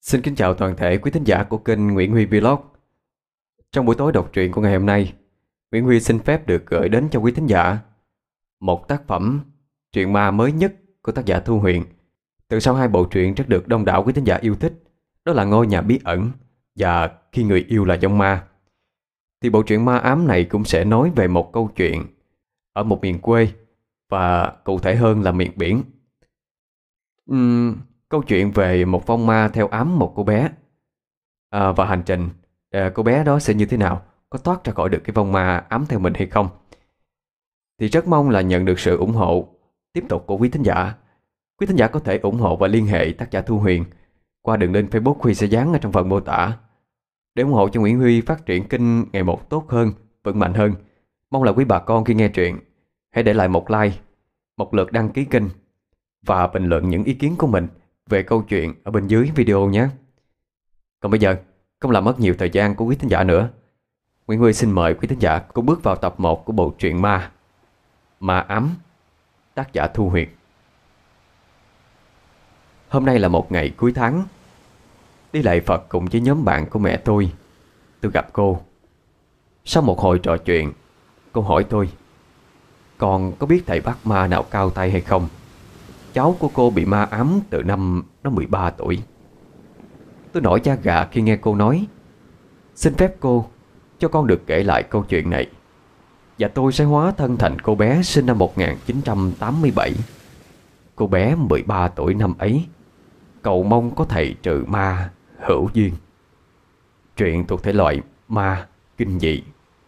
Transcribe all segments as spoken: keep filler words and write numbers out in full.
Xin kính chào toàn thể quý thính giả của kênh Nguyễn Huy Vlog. Trong buổi tối đọc truyện của ngày hôm nay, Nguyễn Huy xin phép được gửi đến cho quý thính giả một tác phẩm truyện ma mới nhất của tác giả Thu Huyền, từ sau hai bộ truyện rất được đông đảo quý thính giả yêu thích, đó là Ngôi Nhà Bí Ẩn và Khi Người Yêu Là Dông Ma. Thì bộ truyện ma ám này cũng sẽ nói về một câu chuyện ở một miền quê, và cụ thể hơn là miền biển. Uhm, câu chuyện về một vong ma theo ám một cô bé, à, và hành trình à, cô bé đó sẽ như thế nào, có thoát ra khỏi được cái vong ma ám theo mình hay không. Thì rất mong là nhận được sự ủng hộ tiếp tục của quý thính giả. Quý thính giả có thể ủng hộ và liên hệ tác giả Thu Huyền qua đường link Facebook Huy sẽ dán ở trong phần mô tả, để ủng hộ cho Nguyễn Huy phát triển kênh ngày một tốt hơn, vững mạnh hơn. Mong là quý bà con khi nghe truyện hãy để lại một like, một lượt đăng ký kênh và bình luận những ý kiến của mình về câu chuyện ở bên dưới video nhé. Còn bây giờ, không làm mất nhiều thời gian của quý thính giả nữa, Nguyễn Huy xin mời quý thính giả cùng bước vào tập một của bộ truyện ma Ma Ám, tác giả Thu Huyền. Hôm nay là một ngày cuối tháng. Đi lạy Phật cùng với nhóm bạn của mẹ tôi, tôi gặp cô. Sau một hồi trò chuyện, cô hỏi tôi: con có biết thầy bắt ma nào cao tay hay không? Cháu của cô bị ma ám từ năm nó mười ba tuổi. Tôi nổi da gà khi nghe cô nói. Xin phép cô cho con được kể lại câu chuyện này, và tôi sẽ hóa thân thành cô bé sinh năm một nghìn chín trăm tám mươi bảy. Cô bé mười ba tuổi năm ấy cầu mong có thầy trừ ma hữu duyên. Truyện thuộc thể loại ma kinh dị.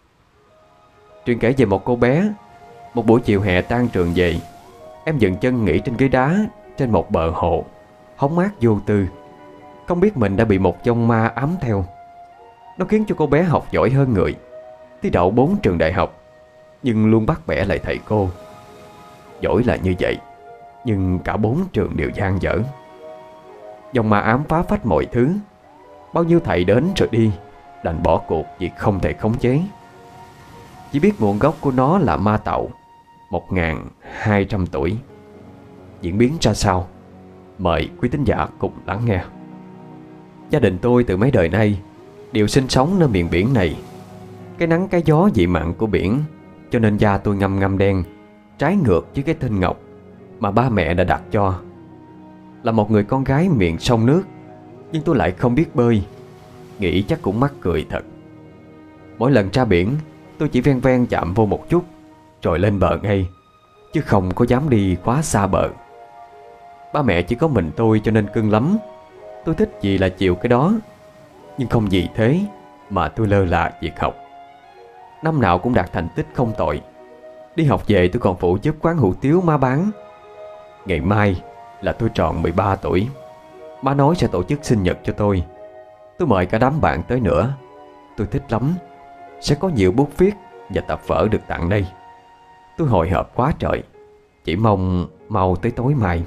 Truyện kể về một cô bé. Một buổi chiều hè tan trường về, em dừng chân nghỉ trên ghế đá trên một bờ hồ, hóng mát vô tư. Không biết mình đã bị một vong ma ám theo. Nó khiến cho cô bé học giỏi hơn người, thi đậu bốn trường đại học, nhưng luôn bắt bẻ lại thầy cô. Giỏi là như vậy, nhưng cả bốn trường đều dang dở. Vong ma ám phá phách mọi thứ. Bao nhiêu thầy đến rồi đi, đành bỏ cuộc vì không thể khống chế. Chỉ biết nguồn gốc của nó là ma Tàu, một nghìn hai trăm tuổi. Diễn biến ra sao? Mời quý thính giả cùng lắng nghe. Gia đình tôi từ mấy đời nay đều sinh sống nơi miền biển này. Cái nắng cái gió dị mặn của biển cho nên da tôi ngăm ngăm đen, trái ngược với cái tên Ngọc mà ba mẹ đã đặt cho. Là một người con gái miền sông nước, nhưng tôi lại không biết bơi. Nghĩ chắc cũng mắc cười thật. Mỗi lần ra biển, tôi chỉ ven ven chạm vô một chút rồi lên bờ ngay, chứ không có dám đi quá xa bờ. Ba mẹ chỉ có mình tôi cho nên cưng lắm. Tôi thích gì là chịu cái đó. Nhưng không vì thế mà tôi lơ là việc học. Năm nào cũng đạt thành tích không tồi. Đi học về tôi còn phụ giúp quán hủ tiếu má bán. Ngày mai là tôi tròn mười ba tuổi. Má nói sẽ tổ chức sinh nhật cho tôi. Tôi mời cả đám bạn tới nữa. Tôi thích lắm. Sẽ có nhiều bút viết và tập vở được tặng đây. Tôi hồi hộp quá trời. Chỉ mong mau tới tối mai.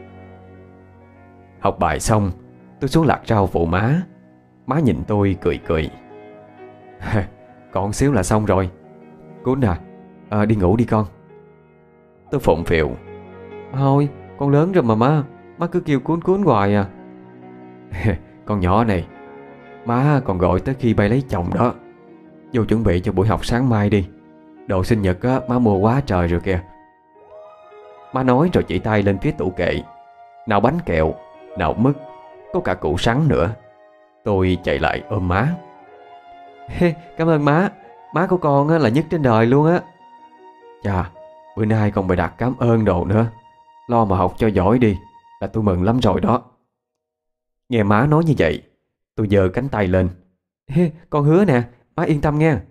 Học bài xong, tôi xuống lặt rau phụ má. Má nhìn tôi cười cười. Còn xíu là xong rồi. Cuốn à, à đi ngủ đi con. Tôi phụng phịu. Thôi con lớn rồi mà má. Má cứ kêu cuốn cuốn hoài à. Con nhỏ này, má còn gọi tới khi bay lấy chồng đó. Vô chuẩn bị cho buổi học sáng mai đi. Đồ sinh nhật á, má mua quá trời rồi kìa. Má nói rồi chỉ tay lên phía tủ kệ. Nào bánh kẹo, nào mứt, có cả củ sắn nữa. Tôi chạy lại ôm má. Hey, cảm ơn má. Má của con á, là nhất trên đời luôn á. Chà, bữa nay còn bày đặt cảm ơn đồ nữa. Lo mà học cho giỏi đi là tôi mừng lắm rồi đó. Nghe má nói như vậy, tôi giơ cánh tay lên. Hey, con hứa nè, má yên tâm nghe.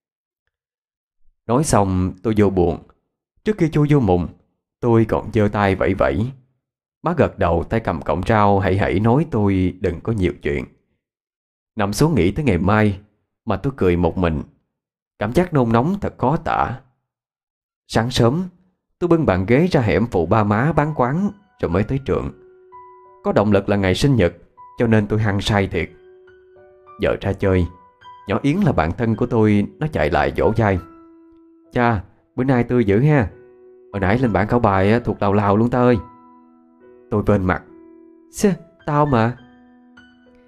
Nói xong tôi vô buồn. Trước khi chui vô mùng, tôi còn giơ tay vẫy vẫy. Má gật đầu tay cầm cọng rau hãy hãy nói tôi đừng có nhiều chuyện. Nằm xuống nghĩ tới ngày mai mà tôi cười một mình. Cảm giác nôn nóng thật khó tả. Sáng sớm tôi bưng bàn ghế ra hẻm phụ ba má bán quán rồi mới tới trường. Có động lực là ngày sinh nhật cho nên tôi hăng say thiệt. Giờ ra chơi, nhỏ Yến là bạn thân của tôi, nó chạy lại dỗ dai. Cha, bữa nay tươi dữ ha. Hồi nãy lên bảng khảo bài thuộc lào lào luôn ta ơi. Tôi vên mặt. Xê, tao mà.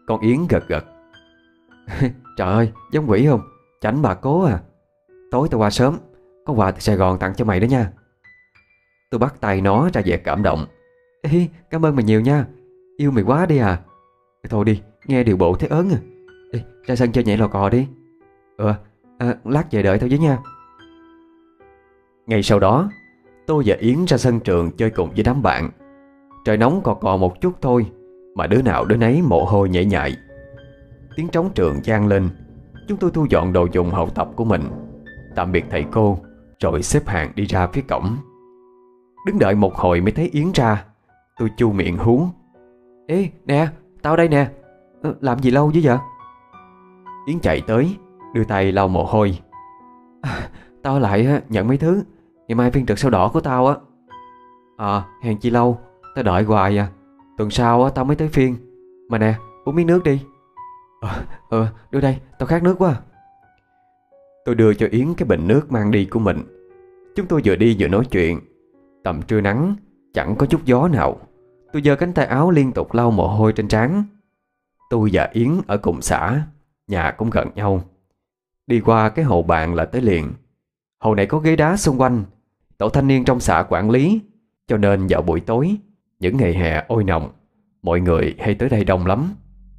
Con Yến gật gật. Trời ơi, giống quỷ không? Chảnh bà cố à. Tối tao qua sớm, có quà từ Sài Gòn tặng cho mày đó nha. Tôi bắt tay nó ra vẻ cảm động. Ê, cảm ơn mày nhiều nha. Yêu mày quá đi à. Thôi đi, nghe điều bộ thấy ớn à. Ê, ra sân chơi nhảy lò cò đi. Ừ, à, lát về đợi tao với nha. Ngay sau đó, tôi và Yến ra sân trường chơi cùng với đám bạn. Trời nóng cò cò một chút thôi mà đứa nào đứa nấy mồ hôi nhễ nhại. Tiếng trống trường vang lên. Chúng tôi thu dọn đồ dùng học tập của mình, tạm biệt thầy cô, rồi xếp hàng đi ra phía cổng. Đứng đợi một hồi mới thấy Yến ra. Tôi chu miệng hú. Ê nè, tao đây nè. ờ, Làm gì lâu chứ vậy? Yến chạy tới, đưa tay lau mồ hôi. à, Tao lại nhận mấy thứ. Ngày mai phiên trực sao đỏ của tao á. À, hèn chi lâu, tao đợi hoài à. Tuần sau á tao mới tới phiên. Mà nè, uống miếng nước đi. Ờ, ờ, đưa đây, tao khát nước quá. Tôi đưa cho Yến cái bình nước mang đi của mình. Chúng tôi vừa đi vừa nói chuyện. Tầm trưa nắng, chẳng có chút gió nào. Tôi giơ cánh tay áo liên tục lau mồ hôi trên trán. Tôi và Yến ở cùng xã, nhà cũng gần nhau. Đi qua cái hồ bạn là tới liền. Hồ này có ghế đá xung quanh. Tổ thanh niên trong xã quản lý, cho nên vào buổi tối, những ngày hè oi nồng, mọi người hay tới đây đông lắm.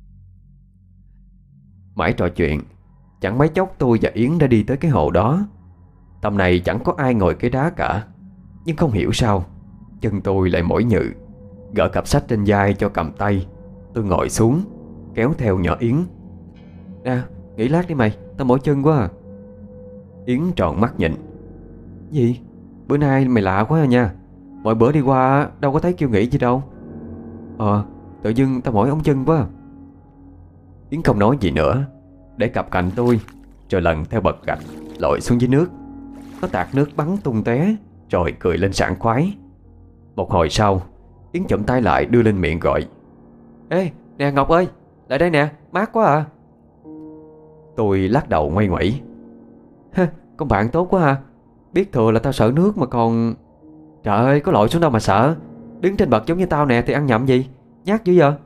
Mãi trò chuyện, chẳng mấy chốc tôi và Yến đã đi tới cái hồ đó. Tầm này chẳng có ai ngồi cái đá cả. Nhưng không hiểu sao chân tôi lại mỏi nhừ. Gỡ cặp sách trên vai cho cầm tay, tôi ngồi xuống, kéo theo nhỏ Yến. Nè, nghỉ lát đi mày, tao mỏi chân quá à. Yến tròn mắt nhìn. Gì? Bữa nay mày lạ quá à nha. Mọi bữa đi qua đâu có thấy kêu nghỉ gì đâu. Ờ, tự dưng tao mỏi ống chân quá à. Yến không nói gì nữa, để cặp cạnh tôi, rồi lần theo bậc gạch lội xuống dưới nước. Nó tạt nước bắn tung tóe, rồi cười lên sảng khoái. Một hồi sau, Yến chụm tay lại đưa lên miệng gọi. Ê, nè Ngọc ơi, lại đây nè, mát quá à. Tôi lắc đầu ngoay ngoẩy. Hơ, con bạn tốt quá à. Biết thừa là tao sợ nước mà còn... Trời ơi, có lội xuống đâu mà sợ. Đứng trên bậc giống như tao nè thì ăn nhậm gì. Nhát dữ vậy.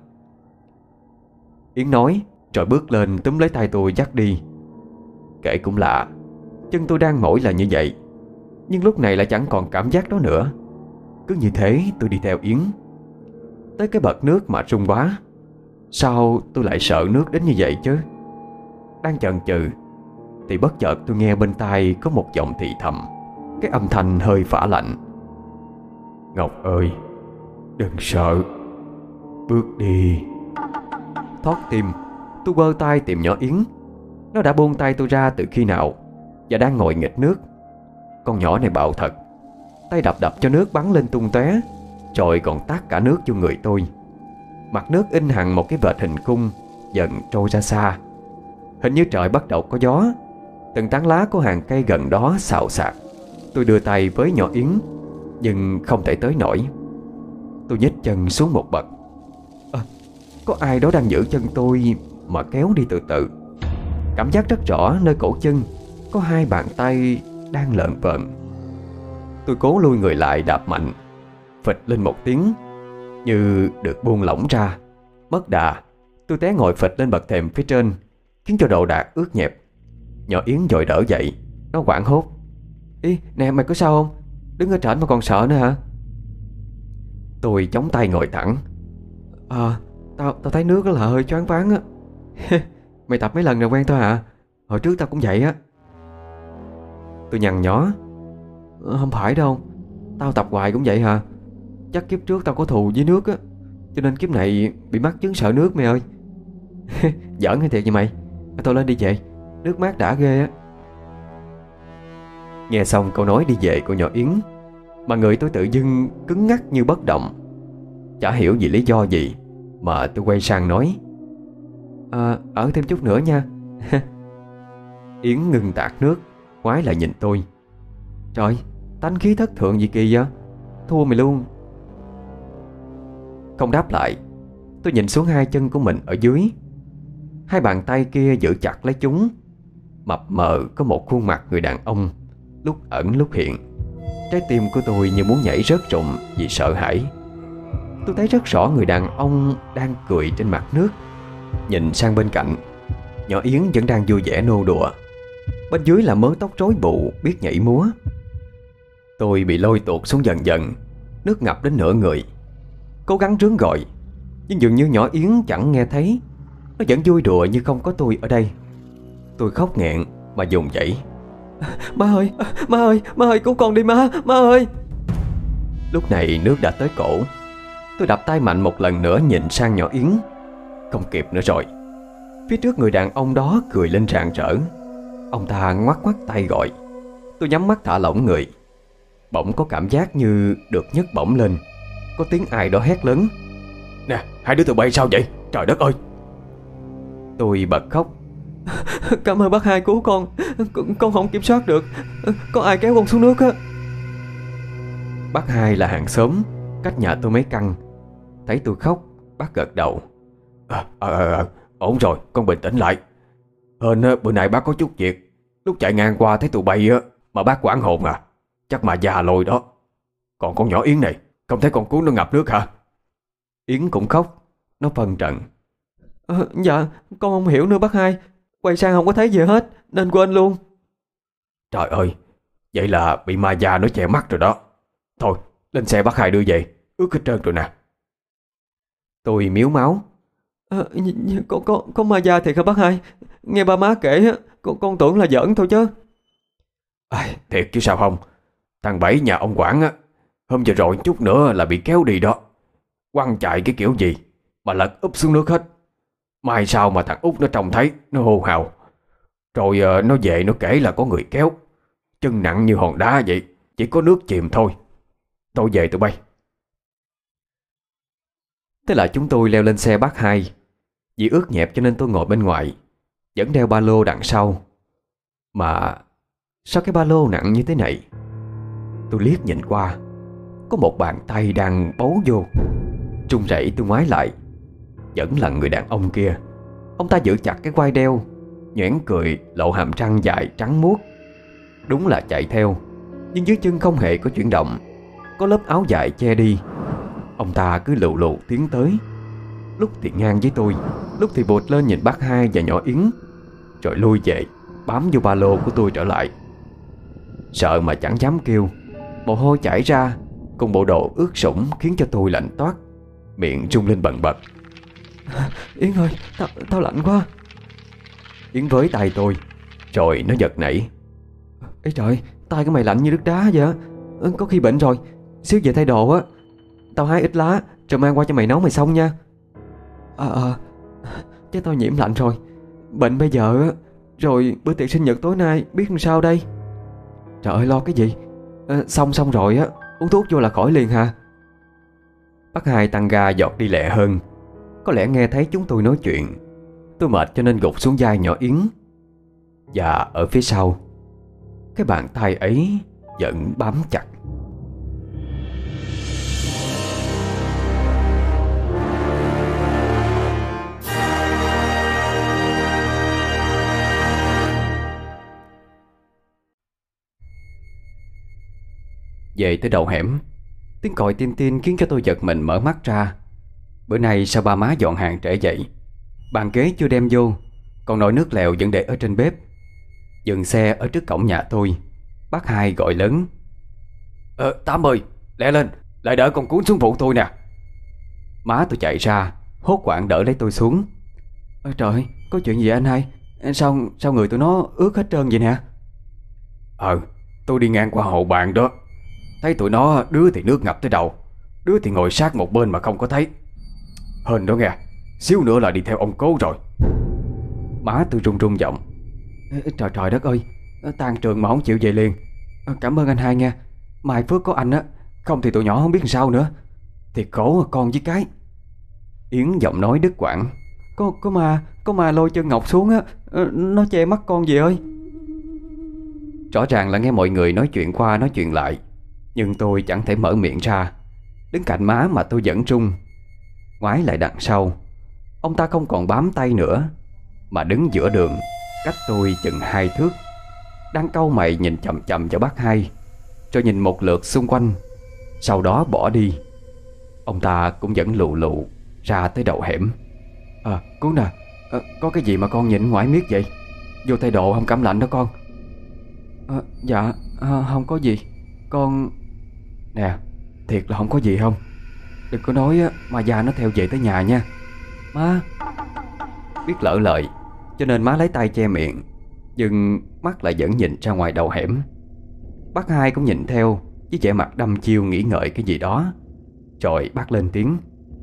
Yến nói, rồi bước lên túm lấy tay tôi dắt đi. Kể cũng lạ, chân tôi đang mỏi là như vậy, nhưng lúc này lại chẳng còn cảm giác đó nữa. Cứ như thế tôi đi theo Yến tới cái bậc nước mà rung quá. Sao tôi lại sợ nước đến như vậy chứ? Đang chần chừ thì bất chợt tôi nghe bên tai có một giọng thì thầm, cái âm thanh hơi phả lạnh. Ngọc ơi, đừng sợ, bước đi. Thoát tim, tôi quơ tay tìm nhỏ Yến. Nó đã buông tay tôi ra từ khi nào và đang ngồi nghịch nước. Con nhỏ này bạo thật, tay đập đập cho nước bắn lên tung tóe, rồi còn tát cả nước vô người tôi. Mặt nước in hằn một cái vệt hình cung, dần trôi ra xa. Hình như trời bắt đầu có gió. Từng tán lá của hàng cây gần đó xào xạc. Tôi đưa tay với nhỏ Yến, nhưng không thể tới nổi. Tôi nhích chân xuống một bậc. À, có ai đó đang giữ chân tôi mà kéo đi từ từ. Cảm giác rất rõ nơi cổ chân có hai bàn tay đang lợn vợn. Tôi cố lui người lại đạp mạnh, phịch lên một tiếng, như được buông lỏng ra. Mất đà, tôi té ngồi phịch lên bậc thềm phía trên, khiến cho đồ đạc ướt nhẹp. Nhỏ Yến vội đỡ dậy. Nó hoảng hốt. Ý, nè mày có sao không? Đứng ở trển mà còn sợ nữa hả? Tôi chống tay ngồi thẳng. À, tao, tao thấy nước là hơi choáng váng á. Mày tập mấy lần rồi quen thôi hả? Hồi trước tao cũng vậy á. Tôi nhăn nhó. Không phải đâu, tao tập hoài cũng vậy hả? Chắc kiếp trước tao có thù với nước á, cho nên kiếp này bị mắc chứng sợ nước mày ơi. Giỡn hay thiệt vậy mày? Tao lên đi về, nước mát đã ghê á. Nghe xong câu nói đi về của nhỏ Yến, mà người tôi tự dưng cứng ngắc như bất động. Chả hiểu vì lý do gì mà tôi quay sang nói. À, ở thêm chút nữa nha. Yến ngừng tạt nước, ngoái lại nhìn tôi. Trời, tánh khí thất thượng gì kỳ vậy? Thua mày luôn. Không đáp lại, tôi nhìn xuống hai chân của mình ở dưới. Hai bàn tay kia giữ chặt lấy chúng. Mập mờ có một khuôn mặt người đàn ông, lúc ẩn lúc hiện. Trái tim của tôi như muốn nhảy rớt rụng vì sợ hãi. Tôi thấy rất rõ người đàn ông đang cười trên mặt nước, Nhìn sang bên cạnh, nhỏ Yến vẫn đang vui vẻ nô đùa. Bên dưới là mớ tóc rối bù biết nhảy múa. Tôi bị lôi tuột xuống dần dần, nước ngập đến nửa người. Cố gắng rướn gọi, nhưng dường như nhỏ Yến chẳng nghe thấy. Nó vẫn vui đùa như không có tôi ở đây. Tôi khóc nghẹn mà dùng dãy: "Má ơi, má ơi, má ơi, cứu con đi má, má ơi." Lúc này nước đã tới cổ. Tôi đập tay mạnh một lần nữa nhìn sang nhỏ Yến. Không kịp nữa rồi. Phía trước người đàn ông đó cười lên rạng rỡ. Ông ta ngoắc ngoắc tay gọi. Tôi nhắm mắt thả lỏng người. Bỗng có cảm giác như được nhấc bổng lên. Có tiếng ai đó hét lớn: "Nè, hai đứa tụi bay sao vậy? Trời đất ơi!" Tôi bật khóc: "Cảm ơn bác hai cứu con. Con, con không kiểm soát được. Có ai kéo con xuống nước á." Bác hai là hàng xóm, cách nhà tôi mấy căn. Thấy tôi khóc, bác gật đầu: à, à, à, ổn rồi, con bình tĩnh lại. Hên bữa nay bác có chút việc. Lúc chạy ngang qua thấy tụi bay á, mà bác quảng hồn à. Chắc mà già lôi đó. Còn con nhỏ Yến này, không thấy con cứu nó ngập nước hả? Yến cũng khóc. Nó phân trần: à, Dạ, con không hiểu nữa bác hai. Quay sang không có thấy gì hết, nên quên luôn. Trời ơi, vậy là bị ma già nó che mắt rồi đó. Thôi, lên xe bác hai đưa về, ướt hết trơn rồi nè. Tôi miếu máu: à, có, có, có ma già thiệt hả bác hai? Nghe ba má kể, con, con tưởng là giỡn thôi chứ. À, thiệt chứ sao không. Thằng Bảy nhà ông Quảng á, hôm vừa rồi chút nữa là bị kéo đi đó. Quăng chạy cái kiểu gì mà lật úp xuống nước hết. Mai sao mà thằng Út nó trông thấy, nó hô hào. Rồi uh, nó về nó kể là có người kéo, chân nặng như hòn đá vậy, chỉ có nước chìm thôi. Tôi về tụi bay. Thế là chúng tôi leo lên xe bác hai. Vì ướt nhẹp cho nên tôi ngồi bên ngoài, vẫn đeo ba lô đằng sau. Mà sao cái ba lô nặng như thế này? Tôi liếc nhìn qua, có một bàn tay đang bấu vô. Trung rẩy tôi ngoái lại, vẫn là người đàn ông kia. Ông ta giữ chặt cái quai đeo, nhoẻn cười lộ hàm răng dài trắng muốt. Đúng là chạy theo, nhưng dưới chân không hề có chuyển động, có lớp áo dài che đi. Ông ta cứ lù lù tiến tới, lúc thì ngang với tôi, lúc thì vụt lên nhìn bác hai và nhỏ Yến, rồi lui về bám vô ba lô của tôi trở lại. Sợ mà chẳng dám kêu. Mồ hôi chảy ra cùng bộ đồ ướt sũng khiến cho tôi lạnh toát, miệng rung lên bần bật. Yến ơi, tao, tao lạnh quá. Yến với tay tôi, rồi nó giật nảy. Ê trời, tay của mày lạnh như nước đá vậy. Có khi bệnh rồi. Xíu về thay đồ á, tao hái ít lá rồi mang qua cho mày nấu mày xong nha. Ờ à, à, chắc tao nhiễm lạnh rồi. Bệnh bây giờ á, rồi bữa tiệc sinh nhật tối nay biết làm sao đây. Trời ơi, lo cái gì. à, Xong xong rồi á, uống thuốc vô là khỏi liền hả? Bác hai tăng ga giọt đi lẹ hơn. Có lẽ nghe thấy chúng tôi nói chuyện. Tôi mệt cho nên gục xuống vai nhỏ Yến. Và ở phía sau, cái bàn tay ấy vẫn bám chặt. Về tới đầu hẻm, tiếng còi tin tin khiến cho tôi giật mình mở mắt ra. Bữa nay sao ba má dọn hàng trễ vậy? Bàn ghế chưa đem vô, còn nồi nước lèo vẫn để ở trên bếp. Dừng xe ở trước cổng nhà tôi, bác hai gọi lớn: Ờ, Tám ơi, lẹ lên, lại đỡ con Cuốn xuống phụ tôi nè. Má tôi chạy ra, hốt hoảng đỡ lấy tôi xuống. Ôi trời, có chuyện gì anh hai? Sao sao người tụi nó ướt hết trơn vậy nè? Ờ, tôi đi ngang qua hộ bạn đó, thấy tụi nó đứa thì nước ngập tới đầu, đứa thì ngồi sát một bên mà không có thấy. Hên đó nghe, xíu nữa là đi theo ông Cố rồi. Má tôi run run giọng: Trời trời đất ơi, tan trường mà không chịu về liền. Cảm ơn anh hai nha, mai phước có anh á, không thì tụi nhỏ không biết làm sao nữa. Thiệt khổ con với cái. Yến giọng nói đứt quãng: Có có ma, có ma lôi chân Ngọc xuống á, nó che mắt con gì ơi. Rõ ràng là nghe mọi người nói chuyện qua nói chuyện lại, nhưng tôi chẳng thể mở miệng ra. Đứng cạnh má mà tôi vẫn run. Ngoái lại đằng sau, ông ta không còn bám tay nữa, mà đứng giữa đường, cách tôi chừng hai thước, đang cau mày nhìn chằm chằm vào bác hai, rồi nhìn một lượt xung quanh, sau đó bỏ đi. Ông ta cũng vẫn lù lù ra tới đầu hẻm. À, Cứu nè. À, có cái gì mà con nhìn ngoài miết vậy? Vô thay đồ không cảm lạnh đó con. À, dạ à, không có gì. Con... Nè, thiệt là không có gì không? Đừng có nói á, mà già nó theo về tới nhà nha má. Biết lỡ lời cho nên má lấy tay che miệng, nhưng mắt lại vẫn nhìn ra ngoài đầu hẻm. Bác Hai cũng nhìn theo với vẻ mặt đăm chiêu nghĩ ngợi cái gì đó. Rồi bác lên tiếng.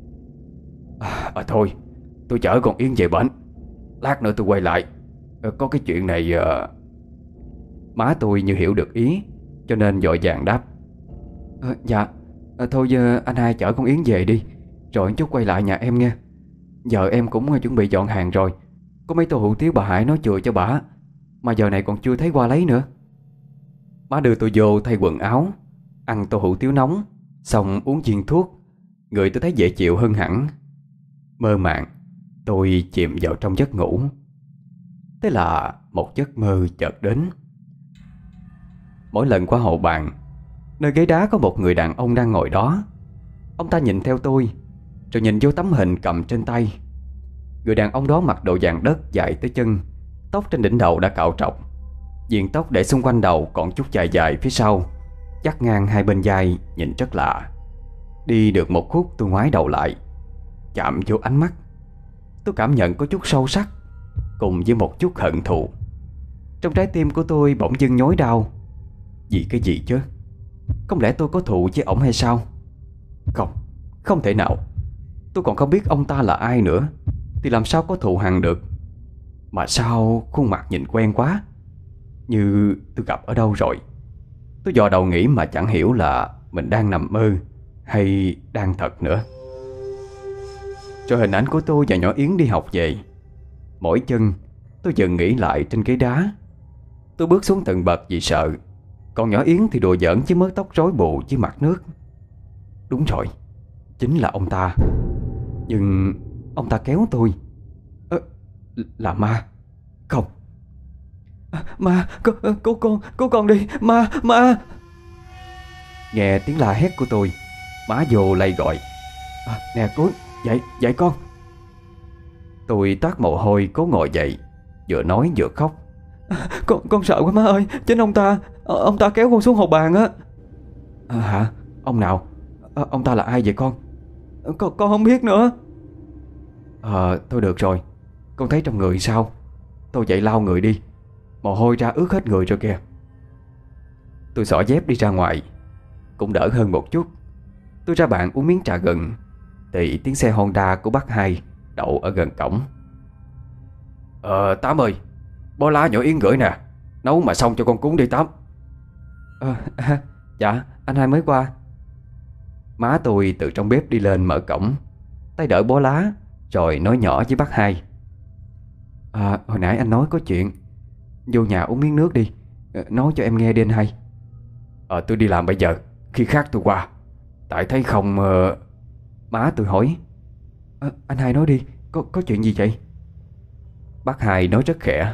À, à thôi, tôi chở con Yến về bển, lát nữa tôi quay lại. à, Có cái chuyện này à... Má tôi như hiểu được ý cho nên vội vàng đáp. à, Dạ à, thôi giờ anh Hai chở con Yến về đi, rồi chút quay lại nhà em nha. Giờ em cũng chuẩn bị dọn hàng rồi. Có mấy tô hủ tiếu bà Hải nói chừa cho bà, mà giờ này còn chưa thấy qua lấy nữa. Má đưa tôi vô thay quần áo, ăn tô hủ tiếu nóng, xong uống viên thuốc. Người tôi thấy dễ chịu hơn hẳn. Mơ màng tôi chìm vào trong giấc ngủ. Thế là một giấc mơ chợt đến. Mỗi lần qua hồ bàn, nơi ghế đá có một người đàn ông đang ngồi đó. Ông ta nhìn theo tôi, rồi nhìn vô tấm hình cầm trên tay. Người đàn ông đó mặc đồ vàng đất dài tới chân, tóc trên đỉnh đầu đã cạo trọc, viền tóc để xung quanh đầu còn chút dài dài phía sau, dắt ngang hai bên vai, nhìn rất lạ. Đi được một khúc tôi ngoái đầu lại, chạm vô ánh mắt. Tôi cảm nhận có chút sâu sắc cùng với một chút hận thù. Trong trái tim của tôi bỗng dưng nhói đau. Vì cái gì chứ? Không lẽ tôi có thù với ổng hay sao? Không, không thể nào. Tôi còn không biết ông ta là ai nữa, thì làm sao có thù hằn được. Mà sao khuôn mặt nhìn quen quá, như tôi gặp ở đâu rồi. Tôi dò đầu nghĩ mà chẳng hiểu là mình đang nằm mơ hay đang thật nữa. Rồi hình ảnh của tôi và nhỏ Yến đi học về. Mỗi chân tôi dần nghĩ lại trên ghế đá. Tôi bước xuống từng bậc vì sợ. Còn nhỏ Yến thì đùa giỡn với mớ tóc rối bù với mặt nước. Đúng rồi, chính là ông ta. Nhưng ông ta kéo tôi. à, Là ma. Không. à, Ma, cứu, cứu con, cứu con đi, ma, ma. Nghe tiếng la hét của tôi, má vô lay gọi. à, Nè cứu, dậy, dậy con. Tôi toát mồ hôi cố ngồi dậy, vừa nói vừa khóc. à, Con con sợ quá má ơi, chính ông ta, ông ta kéo con xuống hồ bàn á. à, Hả? Ông nào? à, Ông ta là ai vậy con? Con, con không biết nữa. Ờ, thôi được rồi. Con thấy trong người sao? Tôi dậy lau người đi, mồ hôi ra ướt hết người rồi kìa. Tôi xỏ dép đi ra ngoài, cũng đỡ hơn một chút. Tôi ra bàn uống miếng trà gừng, thì tiếng xe Honda của bác Hai đậu ở gần cổng. Ờ, Tám ơi, bó lá nhỏ Yến gửi nè, nấu mà xong cho con cúng đi Tám. Ờ, à, dạ, anh Hai mới qua. Má tôi từ trong bếp đi lên mở cổng, tay đỡ bó lá, rồi nói nhỏ với bác Hai. À, hồi nãy anh nói có chuyện, vô nhà uống miếng nước đi, nói cho em nghe đi anh Hai. Ờ, tôi đi làm bây giờ, khi khác tôi qua. Tại thấy không... Uh... Má tôi hỏi. à, Anh Hai nói đi, có có chuyện gì vậy? Bác Hai nói rất khẽ.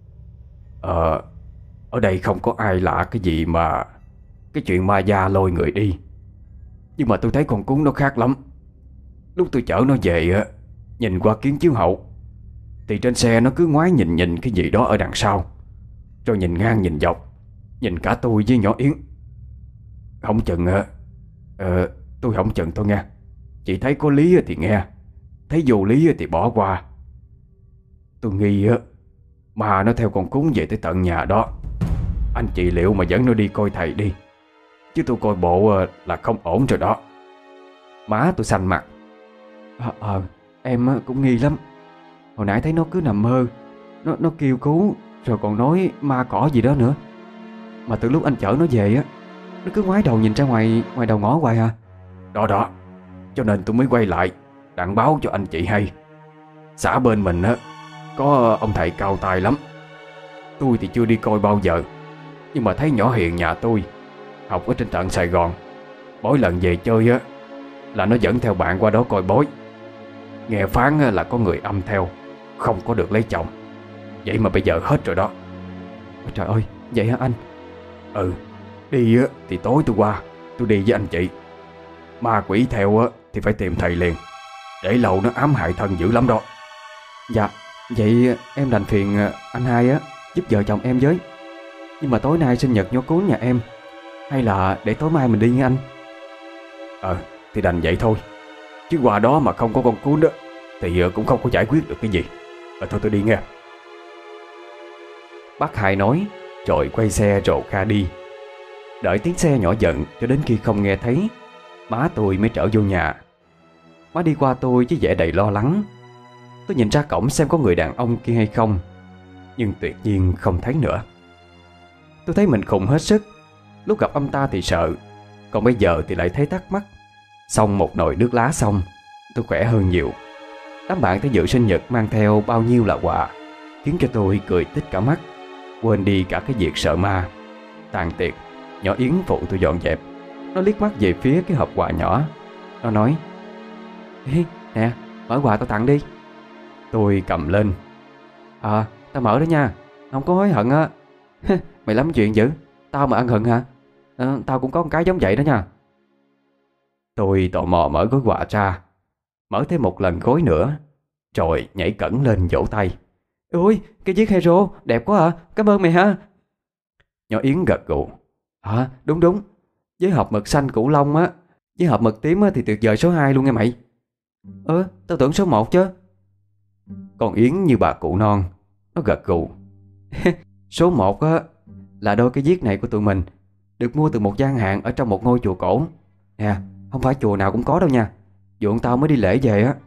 Ờ, ở đây không có ai lạ cái gì mà cái chuyện ma da lôi người đi. Nhưng mà tôi thấy con cún nó khác lắm. Lúc tôi chở nó về, nhìn qua kiến chiếu hậu, thì trên xe nó cứ ngoái nhìn nhìn cái gì đó ở đằng sau, rồi nhìn ngang nhìn dọc, nhìn cả tôi với nhỏ Yến. Không chừng uh, tôi không chừng tôi nghe. Chị thấy có lý thì nghe, thấy vô lý thì bỏ qua. Tôi nghi á, mà nó theo con cún về tới tận nhà đó. Anh chị liệu mà dẫn nó đi coi thầy đi, chứ tôi coi bộ là không ổn rồi đó. Má tôi xanh mặt. Ờ, à, em cũng nghi lắm. Hồi nãy thấy nó cứ nằm mơ, Nó nó kêu cứu, rồi còn nói ma cỏ gì đó nữa. Mà từ lúc anh chở nó về á, nó cứ ngoái đầu nhìn ra ngoài ngoài đầu ngõ hoài à. Đó đó, cho nên tôi mới quay lại đặng báo cho anh chị hay. Xã bên mình á có ông thầy cao tay lắm. Tôi thì chưa đi coi bao giờ, nhưng mà thấy nhỏ Hiền nhà tôi học ở trên tận Sài Gòn, mỗi lần về chơi á là nó dẫn theo bạn qua đó coi bói. Nghe phán là có người âm theo, không có được lấy chồng. Vậy mà bây giờ hết rồi đó. Ôi trời ơi, vậy hả anh? Ừ, đi á thì tối tôi qua, tôi đi với anh chị. Ma quỷ theo á thì phải tìm thầy liền, để lâu nó ám hại thân dữ lắm đó. Dạ, vậy em đành phiền anh hai á giúp vợ chồng em với. Nhưng mà tối nay sinh nhật nhó cún nhà em, hay là để tối mai mình đi nha anh? Ờ thì đành vậy thôi, chứ qua đó mà không có con cún đó thì cũng không có giải quyết được cái gì. Ờ thôi tôi đi nghe. Bác hai nói rồi quay xe rồ kha đi. Đợi tiếng xe nhỏ dần cho đến khi không nghe thấy, má tôi mới trở vô nhà. Má đi qua tôi với vẻ đầy lo lắng. Tôi nhìn ra cổng xem có người đàn ông kia hay không, nhưng tuyệt nhiên không thấy nữa. Tôi thấy mình khùng hết sức. Lúc gặp ông ta thì sợ, còn bây giờ thì lại thấy thắc mắc. Xong một nồi nước lá xong, tôi khỏe hơn nhiều. Đám bạn tới dự sinh nhật mang theo bao nhiêu là quà, khiến cho tôi cười tít cả mắt, quên đi cả cái việc sợ ma. Tàn tiệc, nhỏ Yến phụ tôi dọn dẹp. Nó liếc mắt về phía cái hộp quà nhỏ. Nó nói: Ê, nè, mở quà tao tặng đi. Tôi cầm lên. À, tao mở đó nha, không có hối hận á. Mày lắm chuyện dữ, tao mà ăn hận hả? À, tao cũng có một cái giống vậy đó nha. Tôi tò mò mở gói quà ra, mở thêm một lần gói nữa, rồi nhảy cẫng lên vỗ tay. Ôi, cái chiếc hero đẹp quá à, cảm ơn mày ha. Nhỏ Yến gật gù. À, đúng đúng, với hộp mực xanh củ long á, với hộp mực tím á thì tuyệt vời số hai luôn nghe mày. Ơ, tao tưởng số một chứ. Còn Yến như bà cụ non, nó gật gù. Số một á là đôi cái viết này của tụi mình, được mua từ một gian hàng ở trong một ngôi chùa cổ. Nè, không phải chùa nào cũng có đâu nha, dượng tao mới đi lễ về á.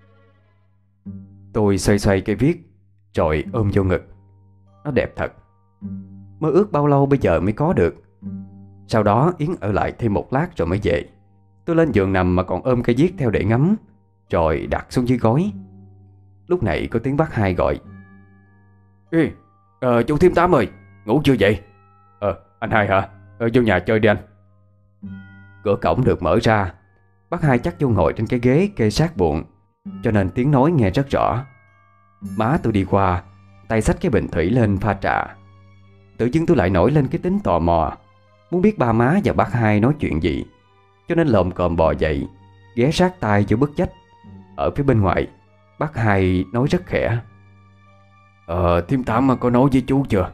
Tôi xoay xoay cây viết, rồi ôm vô ngực. Nó đẹp thật. Mơ ước bao lâu bây giờ mới có được. Sau đó Yến ở lại thêm một lát rồi mới về. Tôi lên giường nằm mà còn ôm cây viết theo để ngắm, rồi đặt xuống dưới gối. Lúc này có tiếng bác hai gọi. Ê, ờ, chú Thím Tám ơi, ngủ chưa vậy? Ờ, anh hai hả? Ờ, vô nhà chơi đi anh. Cửa cổng được mở ra. Bác hai chắc vô ngồi trên cái ghế kê sát bụng, cho nên tiếng nói nghe rất rõ. Má tôi đi qua, tay xách cái bình thủy lên pha trà. Tự dưng tôi lại nổi lên cái tính tò mò, muốn biết ba má và bác hai nói chuyện gì, cho nên lồm cồm bò dậy, ghé sát tai vô bức vách. Ở phía bên ngoài, bác hai nói rất khẽ. Ờ, Thím Tám có nói với chú chưa?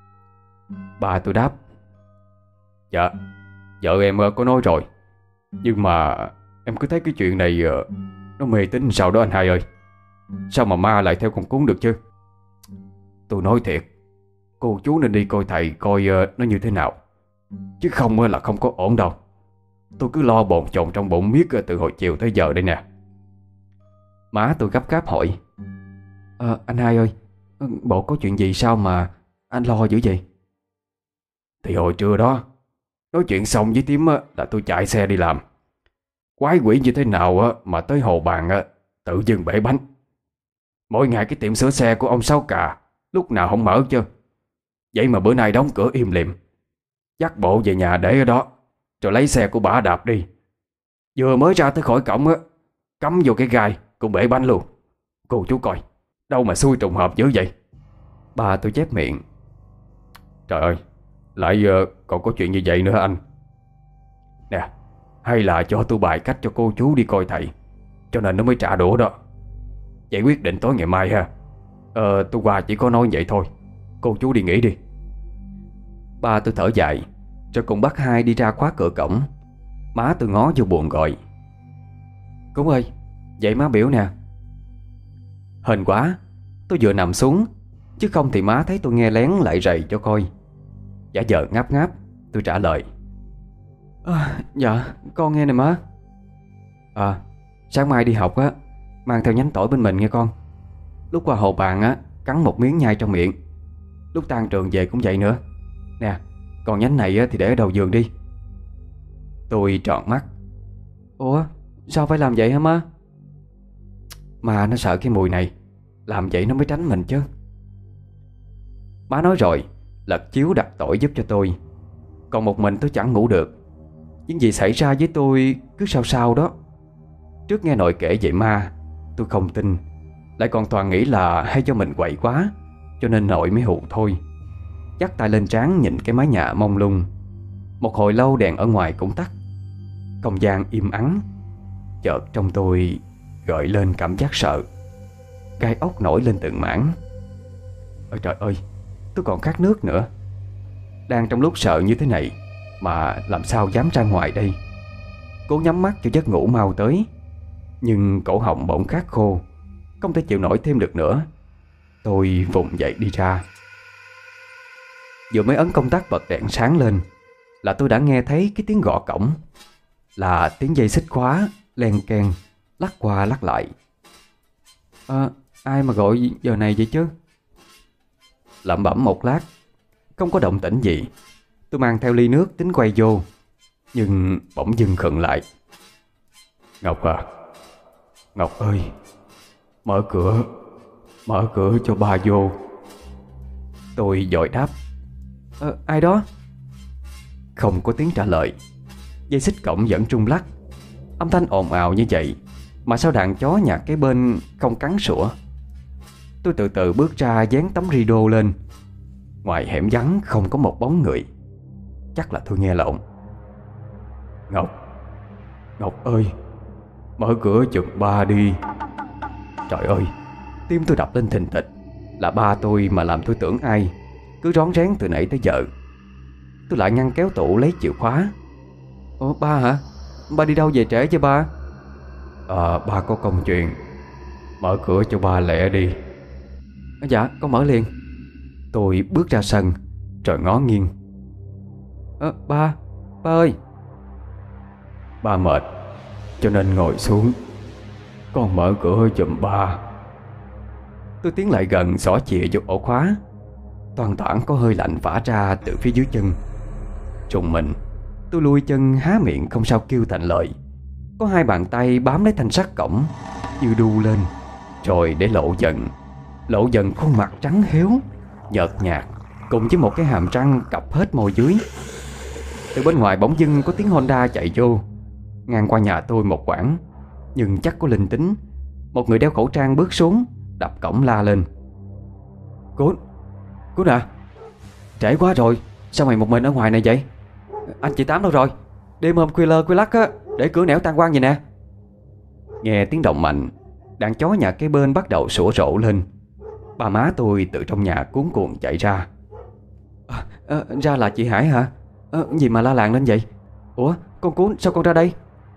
Ba tôi đáp. Dạ, vợ em có nói rồi. Nhưng mà em cứ thấy cái chuyện này nó mê tín sao đó anh hai ơi. Sao mà ma lại theo con cún được chứ? Tôi nói thiệt, cô chú nên đi coi thầy coi nó như thế nào, chứ không là không có ổn đâu. Tôi cứ lo bồn chồn trong bụng miết từ hồi chiều tới giờ đây nè. Má tôi gấp gáp hỏi. Ờ, anh hai ơi, bộ có chuyện gì sao mà anh lo dữ vậy? Thì hồi trưa đó, nói chuyện xong với Tím là tôi chạy xe đi làm. Quái quỷ như thế nào mà tới Hồ Bàn tự dưng bể bánh. Mỗi ngày cái tiệm sửa xe của ông Sáu Cà lúc nào không mở chứ. Vậy mà bữa nay đóng cửa im lìm. Dắt bộ về nhà để ở đó, rồi lấy xe của bả đạp đi. Vừa mới ra tới khỏi cổng á, cắm vô cái gai cũng bể bánh luôn. Cô chú coi, đâu mà xui trùng hợp dữ vậy. Bà tôi chép miệng. Trời ơi, lại uh, còn có chuyện như vậy nữa anh. Nè, hay là cho tôi bài cách cho cô chú đi coi thầy, cho nên nó mới trả đũa đó. Vậy quyết định tối ngày mai ha. Ờ, tôi qua chỉ có nói vậy thôi. Cô chú đi nghỉ đi. Ba tôi thở dài, rồi cùng bác hai đi ra khóa cửa cổng. Má tôi ngó vô buồn gọi. Cúng ơi, dậy má biểu nè. Hên quá, tôi vừa nằm xuống, chứ không thì má thấy tôi nghe lén lại rầy cho coi. Giả vờ ngáp ngáp, tôi trả lời. À, dạ, con nghe nè má. À, sáng mai đi học á, mang theo nhánh tỏi bên mình nghe con. Lúc qua Hồ Bàn á, cắn một miếng nhai trong miệng. Lúc tan trường về cũng vậy nữa. Nè, còn nhánh này á, thì để ở đầu giường đi. Tôi tròn mắt. Ủa, sao phải làm vậy hả má? Mà nó sợ cái mùi này, làm vậy nó mới tránh mình chứ. Má nói rồi, lật chiếu đặt tỏi giúp cho tôi. Còn một mình tôi chẳng ngủ được. Những gì xảy ra với tôi cứ sao sao đó. Trước nghe nội kể về ma, tôi không tin, lại còn toàn nghĩ là hay cho mình quậy quá, cho nên nội mới hù thôi. Dắt tay lên trán nhìn cái mái nhà mông lung. Một hồi lâu đèn ở ngoài cũng tắt. Không gian im ắng. Chợt trong tôi gợi lên cảm giác sợ. gai ốc nổi lên từng mảng. Ôi trời ơi, tôi còn khát nước nữa. Đang trong lúc sợ như thế này mà làm sao dám ra ngoài đây. Cố nhắm mắt cho giấc ngủ mau tới, nhưng cổ họng bỗng khát khô, không thể chịu nổi thêm được nữa. Tôi vùng dậy đi ra. Vừa mới ấn công tắc bật đèn sáng lên là tôi đã nghe thấy cái tiếng gõ cổng. Là tiếng dây xích khóa len keng lắc qua lắc lại. À, ai mà gọi giờ này vậy chứ? Lẩm bẩm một lát, không có động tĩnh gì. Tôi mang theo ly nước tính quay vô, nhưng bỗng dưng khựng lại. Ngọc à, Ngọc ơi, mở cửa, mở cửa cho ba vô. Tôi vội đáp. Ờ, ai đó? Không có tiếng trả lời. Dây xích cổng vẫn rung lắc. Âm thanh ồn ào như vậy mà sao đàn chó nhà kế bên không cắn sủa. Tôi từ từ bước ra, dán tấm rideau lên. Ngoài hẻm vắng không có một bóng người. Chắc là tôi nghe lộn. Ngọc, Ngọc ơi, mở cửa giùm ba đi. Trời ơi, tim tôi đập lên thình thịch. Là ba tôi mà làm tôi tưởng ai, cứ rón rén từ nãy tới giờ. Tôi lại ngăn kéo tủ lấy chìa khóa. Ủa ba hả? Ba đi đâu về trễ chứ ba? À, ba có công chuyện. Mở cửa cho ba lẹ đi. Dạ con mở liền. Tôi bước ra sân rồi ngó nghiêng. À, ba, ba ơi. Ba mệt cho nên ngồi xuống. Con mở cửa giùm ba. Tôi tiến lại gần, xỏ chìa vô ổ khóa. Toàn thoảng có hơi lạnh phả ra từ phía dưới chân. Trùng mình, tôi lùi chân há miệng không sao kêu thành lời. Có hai bàn tay bám lấy thanh sắt cổng, như đu lên, rồi để lộ dần Lộ dần khuôn mặt trắng héo, nhợt nhạt, cùng với một cái hàm răng cặp hết môi dưới. Từ bên ngoài bỗng dưng có tiếng Honda chạy vô, ngang qua nhà tôi một quãng. Nhưng chắc có linh tính. Một người đeo khẩu trang bước xuống, đập cổng la lên. Cún, Cún à, trễ quá rồi, sao mày một mình ở ngoài này vậy? Anh chị Tám đâu rồi? Đêm hôm khuya lơ khuya lắc á, để cửa nẻo tan quang vậy nè. Nghe tiếng động mạnh, đàn chó nhà kế bên bắt đầu sủa rộ lên. Ba má tôi từ trong nhà cuống cuồng chạy ra. À, à, ra là chị Hải hả? À, gì mà la làng lên vậy? Ủa con Cún sao con ra đây?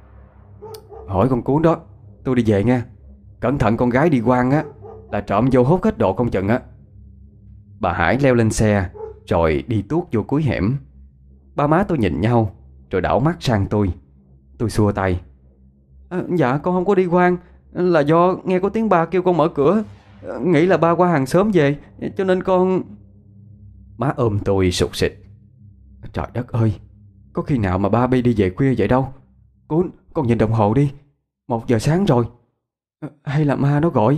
Hỏi con Cún đó, tôi đi về nha. Cẩn thận con gái đi quan á, là trộm vô hốt hết đồ công chừng á. Bà Hải leo lên xe rồi đi tuốt vô cuối hẻm. Ba má tôi nhìn nhau rồi đảo mắt sang tôi. Tôi xua tay. À, dạ con không có đi quan, là do nghe có tiếng ba kêu con mở cửa, nghĩ là ba qua hàng xóm về, cho nên con... Má ôm tôi sụt sịt. Trời đất ơi, có khi nào mà ba bay đi về khuya vậy đâu. Cún, con nhìn đồng hồ đi, một giờ sáng rồi. Hay là ma nó gọi?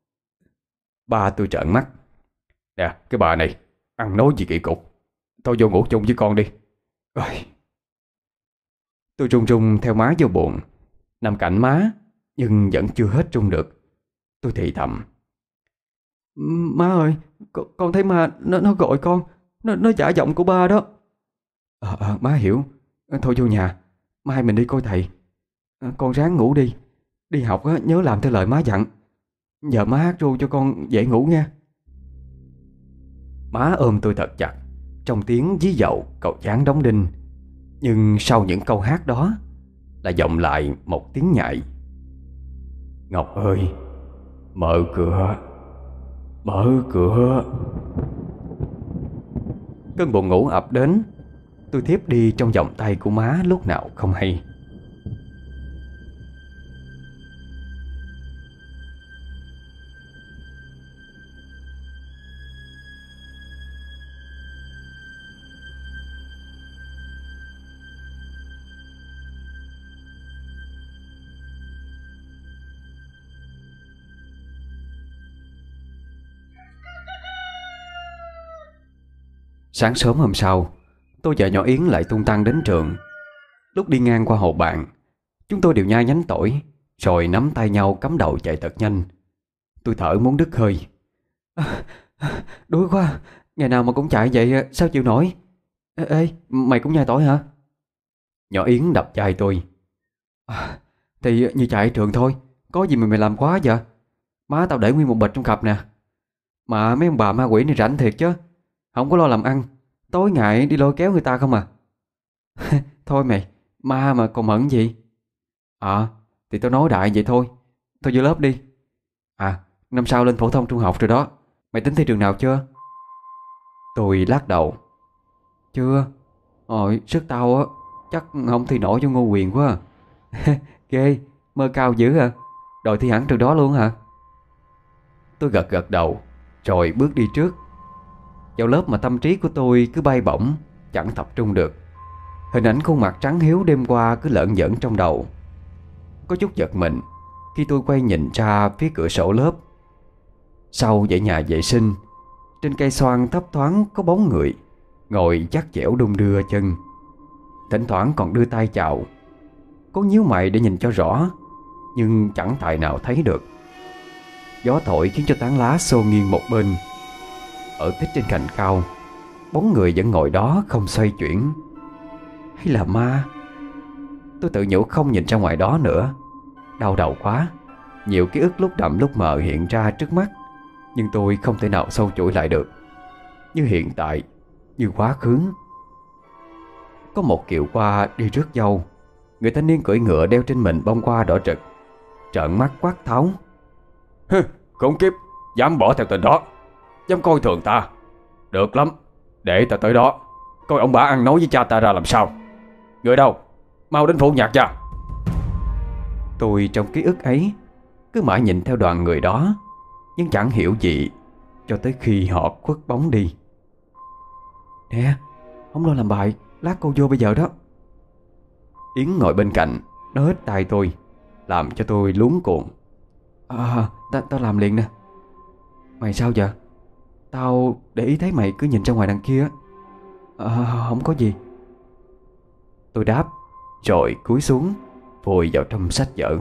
Ba tôi trợn mắt. Nè cái bà này, ăn nói gì kỳ cục. Thôi vô ngủ chung với con đi. Ôi. Tôi run run theo má vô buồn, nằm cạnh má nhưng vẫn chưa hết run được. Tôi thì thầm. Má ơi, con, con thấy ma nó, nó gọi con. Nó, nó giả giọng của ba đó. Ờ à, à, má hiểu. Thôi vô nhà, mai mình đi coi thầy. À, con ráng ngủ đi. Đi học á, nhớ làm theo lời má dặn. Giờ má hát ru cho con dễ ngủ nha. Má ôm tôi thật chặt, trong tiếng dí dậu cậu chán đóng đinh. Nhưng sau những câu hát đó là vọng lại một tiếng nhại. Ngọc ơi, mở cửa, mở cửa. Cơn buồn ngủ ập đến. Tôi thiếp đi trong vòng tay của má lúc nào không hay. Sáng sớm hôm sau, tôi và nhỏ Yến lại tung tăng đến trường. Lúc đi ngang qua hồ bạn, chúng tôi đều nhai nhánh tỏi, rồi nắm tay nhau cắm đầu chạy thật nhanh. Tôi thở muốn đứt hơi. À, đuối quá, ngày nào mà cũng chạy vậy sao chịu nổi. Ê, ê mày cũng nhai tỏi hả? Nhỏ Yến đập vai tôi. À, thì như chạy trường thôi, có gì mà mày làm quá vậy? Má tao để nguyên một bịch trong cặp nè. Mà mấy ông bà ma quỷ này rảnh thiệt chứ, không có lo làm ăn, tối ngày đi lôi kéo người ta không à. Thôi mày, ma mà còn mẫn gì. Ờ, thì tao nói đại vậy thôi. Thôi vô lớp đi. À, năm sau lên phổ thông trung học rồi đó. Mày tính thi trường nào chưa? Tôi lắc đầu. Chưa. Ôi, sức tao á chắc không thi nổi cho Ngô Quyền quá à. Ghê, mơ cao dữ à. Đòi thi hẳn trường đó luôn hả? Tôi gật gật đầu rồi bước đi trước. Vào lớp mà tâm trí của tôi cứ bay bổng, chẳng tập trung được. Hình ảnh khuôn mặt trắng hiếu đêm qua cứ lởn vởn trong đầu. Có chút giật mình khi tôi quay nhìn ra phía cửa sổ lớp. Sau dãy nhà vệ sinh, trên cây xoan thấp thoáng có bóng người ngồi chắc chẻo đung đưa chân, thỉnh thoảng còn đưa tay chào. Cố nhíu mày để nhìn cho rõ, nhưng chẳng tài nào thấy được. Gió thổi khiến cho tán lá xô nghiêng một bên. Ở tích trên cành cao, bóng người vẫn ngồi đó không xoay chuyển. Hay là ma? Tôi tự nhủ không nhìn ra ngoài đó nữa. Đau đầu quá. Nhiều ký ức lúc đậm lúc mờ hiện ra trước mắt, nhưng tôi không thể nào sâu chuỗi lại được. Như hiện tại, như quá khứ. Có một kiệu qua đi rước dâu. Người thanh niên cưỡi ngựa đeo trên mình bông hoa đỏ rực, trợn mắt quát tháo. Hừ, khốn kiếp, dám bỏ theo tên đó, dám coi thường ta. Được lắm, để ta tới đó coi ông bà ăn nói với cha ta ra làm sao. Người đâu, mau đến phủ nhạc cha. Tôi trong ký ức ấy cứ mãi nhìn theo đoàn người đó, nhưng chẳng hiểu gì cho tới khi họ khuất bóng đi. Nè, không lo làm bài, lát cô vô bây giờ đó. Yến ngồi bên cạnh, nó hít tai tôi, làm cho tôi luống cuồng. À, ta, tao làm liền nè. Mày sao vậy? Tao để ý thấy mày cứ nhìn ra ngoài đằng kia. À, không có gì. Tôi đáp, rồi cúi xuống vùi vào trong sách vở.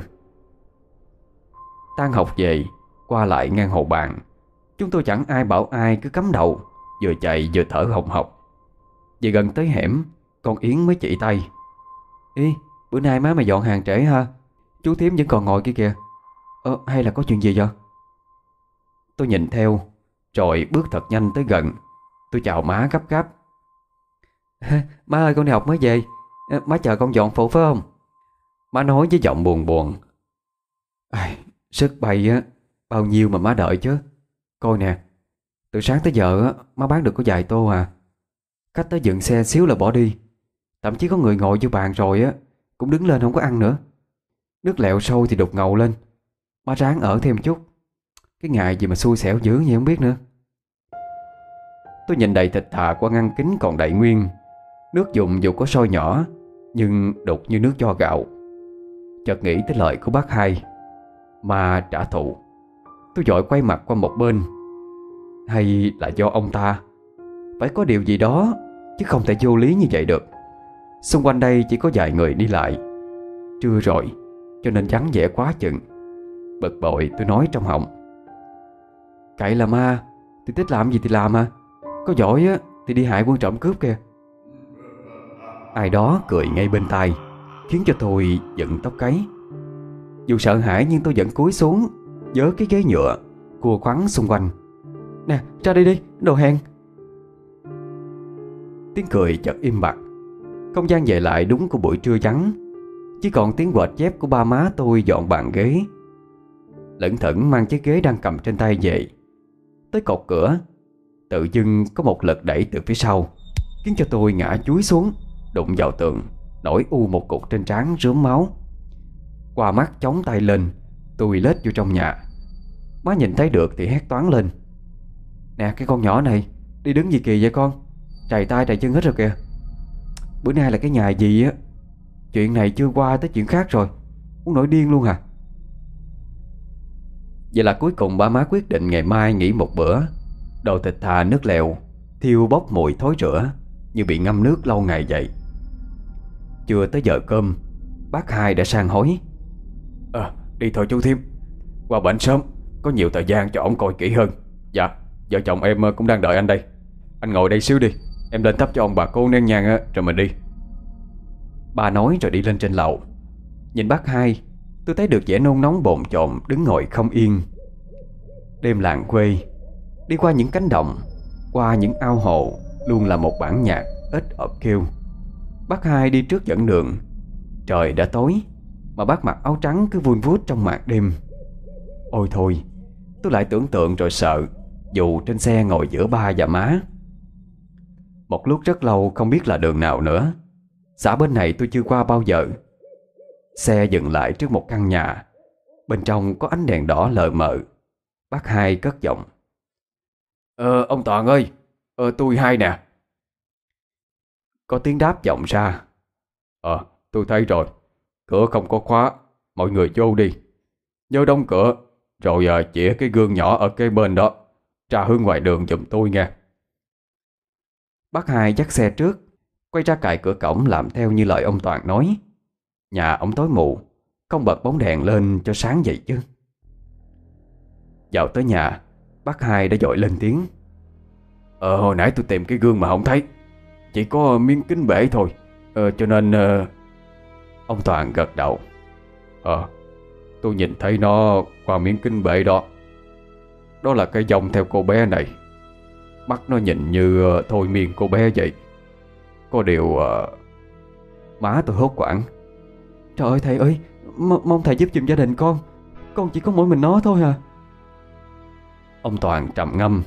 Tan học về, qua lại ngang hồ bàn, chúng tôi chẳng ai bảo ai cứ cắm đầu, vừa chạy vừa thở hồng hộc. Về gần tới hẻm, con Yến mới chỉ tay. Ý, bữa nay má mày dọn hàng trễ ha? Chú Thím vẫn còn ngồi kia kìa. Ờ, hay là có chuyện gì vậy? Tôi nhìn theo, rồi bước thật nhanh tới gần. Tôi chào má gấp gáp. Má ơi, con đi học mới về. Má chờ con dọn phụ phải không? Má nói với giọng buồn buồn. À, sức bay á, bao nhiêu mà má đợi chứ. Coi nè, từ sáng tới giờ á, má bán được có vài tô à. Khách tới dựng xe xíu là bỏ đi. Thậm chí có người ngồi vô bàn rồi á, cũng đứng lên không có ăn nữa. Nước lẹo sâu thì đục ngầu lên. Má ráng ở thêm chút. Cái ngày gì mà xui xẻo dữ vậy không biết nữa. Tôi nhìn đầy thịt thà qua ngăn kính còn đầy nguyên. Nước dùng dù có sôi nhỏ, nhưng đục như nước vo gạo. Chợt nghĩ tới lời của bác hai, mà trả thù. Tôi vội quay mặt qua một bên. Hay là do ông ta? Phải có điều gì đó, chứ không thể vô lý như vậy được. Xung quanh đây chỉ có vài người đi lại. Trưa rồi, cho nên vắng vẻ quá chừng. Bực bội tôi nói trong họng. Cậy là ma thì thích làm gì thì làm à. Có giỏi á thì đi hại quân trộm cướp kìa. Ai đó cười ngay bên tai, khiến cho tôi dựng tóc gáy. Dù sợ hãi nhưng tôi vẫn cúi xuống, vớ cái ghế nhựa, cua khoắn xung quanh. Nè, ra đây đi, đồ hèn. Tiếng cười chợt im bặt. Không gian về lại đúng của buổi trưa vắng. Chỉ còn tiếng quệt dép của ba má tôi dọn bàn ghế. Lững thững mang chiếc ghế đang cầm trên tay về. Tới cột cửa, tự dưng có một lực đẩy từ phía sau, khiến cho tôi ngã chúi xuống, đụng vào tường, nổi u một cục trên trán rớm máu. Qua mắt chống tay lên, tôi lết vô trong nhà. Má nhìn thấy được thì hét toáng lên. Nè cái con nhỏ này, đi đứng gì kỳ vậy con? Trầy tay trầy chân hết rồi kìa. Bữa nay là cái nhà gì á? Chuyện này chưa qua tới chuyện khác rồi. Muốn nổi điên luôn hả? Vậy là cuối cùng ba má quyết định ngày mai nghỉ một bữa. Đồ thịt thà nước lèo thiêu bốc mùi thối rữa, như bị ngâm nước lâu ngày vậy. Chưa tới giờ cơm, bác hai đã sang hối. À, đi thôi chú Thím, qua bệnh sớm, có nhiều thời gian cho ông coi kỹ hơn. Dạ, vợ chồng em cũng đang đợi anh đây. Anh ngồi đây xíu đi, em lên thắp cho ông bà cô nén nhang rồi mình đi. Bà nói rồi đi lên trên lầu. Nhìn bác hai, tôi thấy được vẻ nôn nóng bồn chồn đứng ngồi không yên. Đêm làng quê, đi qua những cánh đồng, qua những ao hồ, luôn là một bản nhạc ít ỏi kêu. Bác Hai đi trước dẫn đường. Trời đã tối mà bác mặc áo trắng cứ vun vút trong màn đêm. Ôi thôi, tôi lại tưởng tượng rồi sợ, dù trên xe ngồi giữa ba và má. Một lúc rất lâu không biết là đường nào nữa. Xã bên này tôi chưa qua bao giờ. Xe dừng lại trước một căn nhà. Bên trong có ánh đèn đỏ lờ mờ. Bác Hai cất giọng: Ờ ông Toàn ơi, Ờ tôi Hai nè. Có tiếng đáp vọng ra: Ờ tôi thấy rồi, cửa không có khóa, mọi người vô đi. Nhớ đóng cửa, rồi à, chĩa cái gương nhỏ ở cái bên đó ra hướng ngoài đường giùm tôi nghe. Bác Hai dắt xe trước, quay ra cài cửa cổng làm theo như lời ông Toàn nói. Nhà ông tối mù, không bật bóng đèn lên cho sáng vậy chứ. Vào tới nhà, bác Hai đã vội lên tiếng: Ờ hồi nãy tôi tìm cái gương mà không thấy, chỉ có miếng kính bể thôi. Ờ cho nên ờ... Ông Toàn gật đầu: Ờ tôi nhìn thấy nó qua miếng kính bể đó. Đó là cái dòng theo cô bé này. Mắt nó nhìn như ờ, thôi miên cô bé vậy. Có điều ờ... Má tôi hốt hoảng: Trời ơi thầy ơi, m- mong thầy giúp giùm gia đình con. Con chỉ có mỗi mình nó thôi à. Ông Toàn trầm ngâm: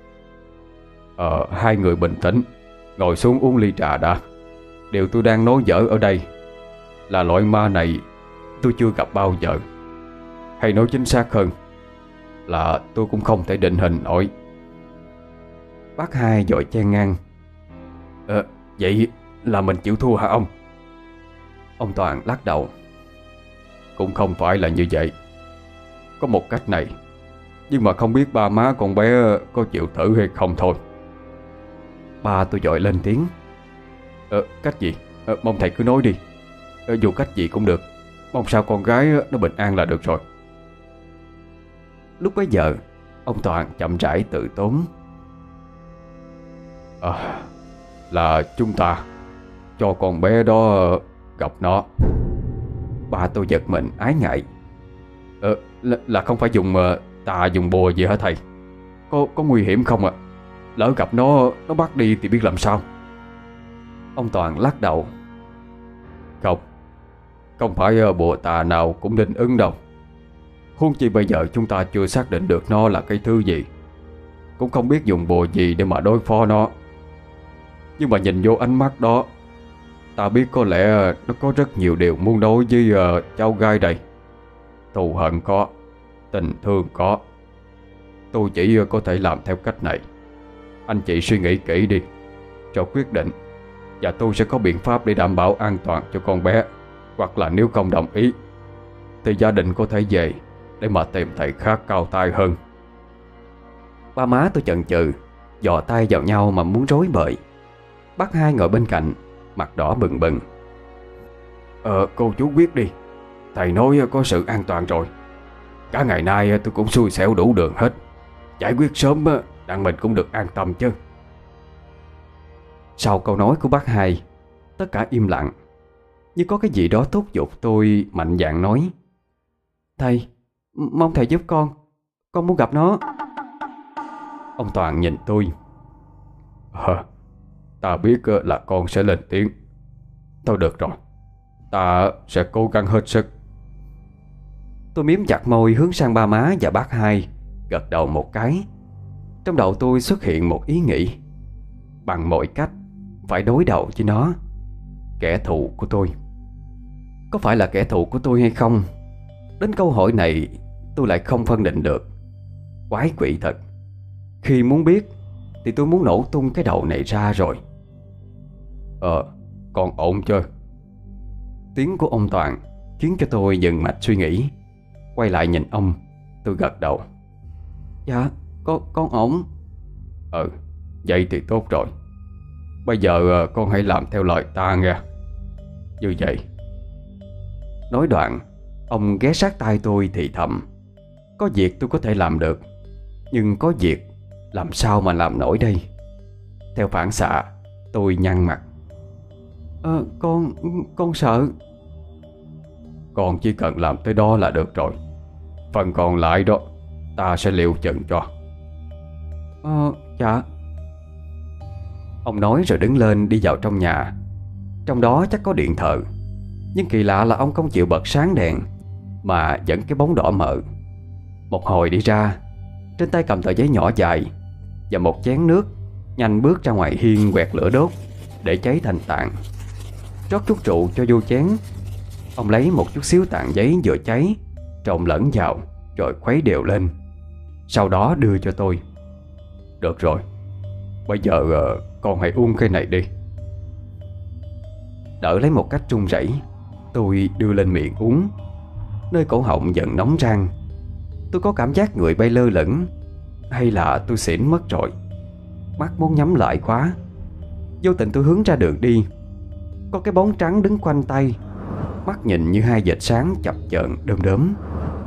Ờ hai người bình tĩnh, ngồi xuống uống ly trà đã. Điều tôi đang nói dở ở đây là loại ma này tôi chưa gặp bao giờ. Hay nói chính xác hơn là tôi cũng không thể định hình nổi. Bác Hai vội chen ngang: Ờ vậy là mình chịu thua hả ông? Ông Toàn lắc đầu: Cũng không phải là như vậy. Có một cách này, nhưng mà không biết ba má con bé có chịu thử hay không thôi. Ba tôi vội lên tiếng: Ờ cách gì? Ờ, mong thầy cứ nói đi. Ờ, dù cách gì cũng được, mong sao con gái nó bình an là được rồi. Lúc bấy giờ, ông Toàn chậm rãi tự tốn: À, là chúng ta cho con bé đó gặp nó. Ba tôi giật mình ái ngại: Ờ, là, là không phải dùng uh, tà dùng bùa gì hả thầy? Có có nguy hiểm không ạ? À? Lỡ gặp nó, nó bắt đi thì biết làm sao? Ông Toàn lắc đầu: Không, không phải uh, bùa tà nào cũng định ứng đâu. Huống chi bây giờ chúng ta chưa xác định được nó là cái thứ gì, cũng không biết dùng bùa gì để mà đối phó nó. Nhưng mà nhìn vô ánh mắt đó, ta biết có lẽ nó có rất nhiều điều muốn nói với uh, cháu gái đây. Thù hận có, tình thương có. Tôi chỉ uh, có thể làm theo cách này. Anh chị suy nghĩ kỹ đi cho quyết định, và tôi sẽ có biện pháp để đảm bảo an toàn cho con bé. Hoặc là nếu không đồng ý thì gia đình có thể về để mà tìm thầy khác cao tay hơn. Ba má tôi chần chừ, dò tay vào nhau mà muốn rối bời. Bác Hai ngồi bên cạnh, mặt đỏ bừng bừng: Ờ cô chú biết đi, thầy nói có sự an toàn rồi. Cả ngày nay tôi cũng xui xẻo đủ đường hết. Giải quyết sớm đặng mình cũng được an tâm chứ. Sau câu nói của bác Hai, tất cả im lặng, như có cái gì đó thúc giục tôi mạnh dạn nói: Thầy, mong thầy giúp con. Con muốn gặp nó. Ông Toàn nhìn tôi: Ờ, ta biết là con sẽ lên tiếng. Thôi được rồi, ta sẽ cố gắng hết sức. Tôi miếm chặt môi hướng sang ba má và bác Hai, gật đầu một cái. Trong đầu tôi xuất hiện một ý nghĩ: bằng mọi cách phải đối đầu với nó, kẻ thù của tôi. Có phải là kẻ thù của tôi hay không? Đến câu hỏi này tôi lại không phân định được. Quái quỷ thật. Khi muốn biết thì tôi muốn nổ tung cái đầu này ra rồi. Ờ, con ổn chưa? Tiếng của ông Toàn khiến cho tôi dừng mạch suy nghĩ. Quay lại nhìn ông, tôi gật đầu: Dạ, con, con ổn. Ừ, vậy thì tốt rồi. Bây giờ con hãy làm theo lời ta nghe. Như vậy. Nói đoạn, ông ghé sát tai tôi thì thầm: Có việc tôi có thể làm được, nhưng có việc làm sao mà làm nổi đây? Theo phản xạ, tôi nhăn mặt: Ờ, con, con sợ. Con chỉ cần làm tới đó là được rồi. Phần còn lại đó ta sẽ liệu trận cho. Ờ, dạ. Ông nói rồi đứng lên đi vào trong nhà. Trong đó chắc có điện thờ, nhưng kỳ lạ là ông không chịu bật sáng đèn, mà dẫn cái bóng đỏ mờ. Một hồi đi ra, trên tay cầm tờ giấy nhỏ dài và một chén nước, nhanh bước ra ngoài hiên quẹt lửa đốt để cháy thành tàn. Rót chút rượu cho vô chén. Ông lấy một chút xíu tàn giấy vừa cháy trộn lẫn vào rồi khuấy đều lên, sau đó đưa cho tôi. Được rồi, bây giờ uh, con hãy uống cái này đi. Đỡ lấy một cách run rẩy, tôi đưa lên miệng uống. Nơi cổ họng dần nóng rang. Tôi có cảm giác người bay lơ lửng. Hay là tôi xỉn mất rồi? Mắt muốn nhắm lại quá. Vô tình tôi hướng ra đường đi. Có cái bóng trắng đứng quanh tay, mắt nhìn như hai vệt sáng chập chờn đom đóm.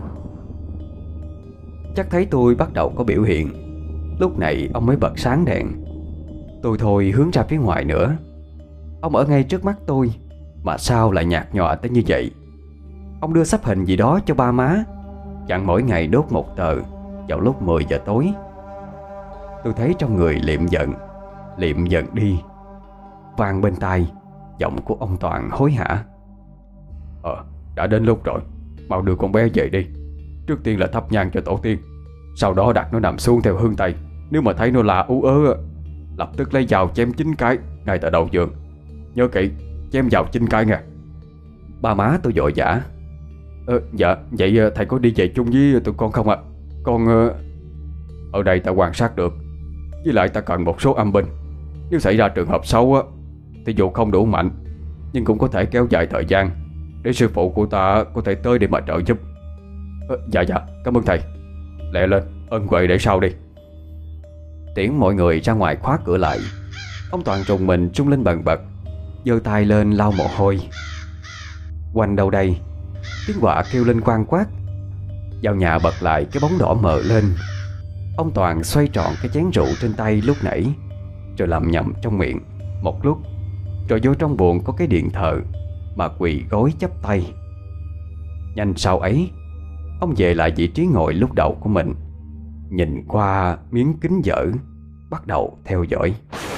Chắc thấy tôi bắt đầu có biểu hiện, lúc này ông mới bật sáng đèn. Tôi thôi hướng ra phía ngoài nữa. Ông ở ngay trước mắt tôi, mà sao lại nhạt nhòa tới như vậy? Ông đưa sắp hình gì đó cho ba má, dặn mỗi ngày đốt một tờ vào lúc mười giờ tối. Tôi thấy trong người liệm giận, liệm dần đi. Vang bên tai giọng của ông Toàn hối hả: Ờ, đã đến lúc rồi, mau đưa con bé về đi. Trước tiên là thắp nhang cho tổ tiên, sau đó đặt nó nằm xuống theo hướng Tây. Nếu mà thấy nó là ú ớ, lập tức lấy dao chém chín cái ngay tại đầu giường. Nhớ kỹ, chém vào chín cái nha. Ba má tôi vội vã: Ờ, dạ, vậy thầy có đi về chung với tụi con không ạ? À? Con... Uh... Ở đây ta quan sát được. Với lại ta cần một số âm binh. Nếu xảy ra trường hợp xấu á, thì dù không đủ mạnh, nhưng cũng có thể kéo dài thời gian để sư phụ của ta có thể tới để mà trợ giúp. Ờ, dạ dạ, cảm ơn thầy. Lẹ lên, ân huệ để sau đi. Tiễn mọi người ra ngoài khóa cửa lại. Ông Toàn rùng mình trung lên bần bật, giơ tay lên lau mồ hôi. Quanh đâu đây, tiếng quạ kêu lên quang quát. Vào nhà bật lại cái bóng đỏ mờ lên. Ông Toàn xoay tròn cái chén rượu trên tay lúc nãy, rồi lẩm nhẩm trong miệng một lúc, rồi vô trong buồng có cái điện thờ mà quỳ gối chắp tay. Nhanh sau ấy, ông về lại vị trí ngồi lúc đầu của mình, nhìn qua miếng kính dở, bắt đầu theo dõi.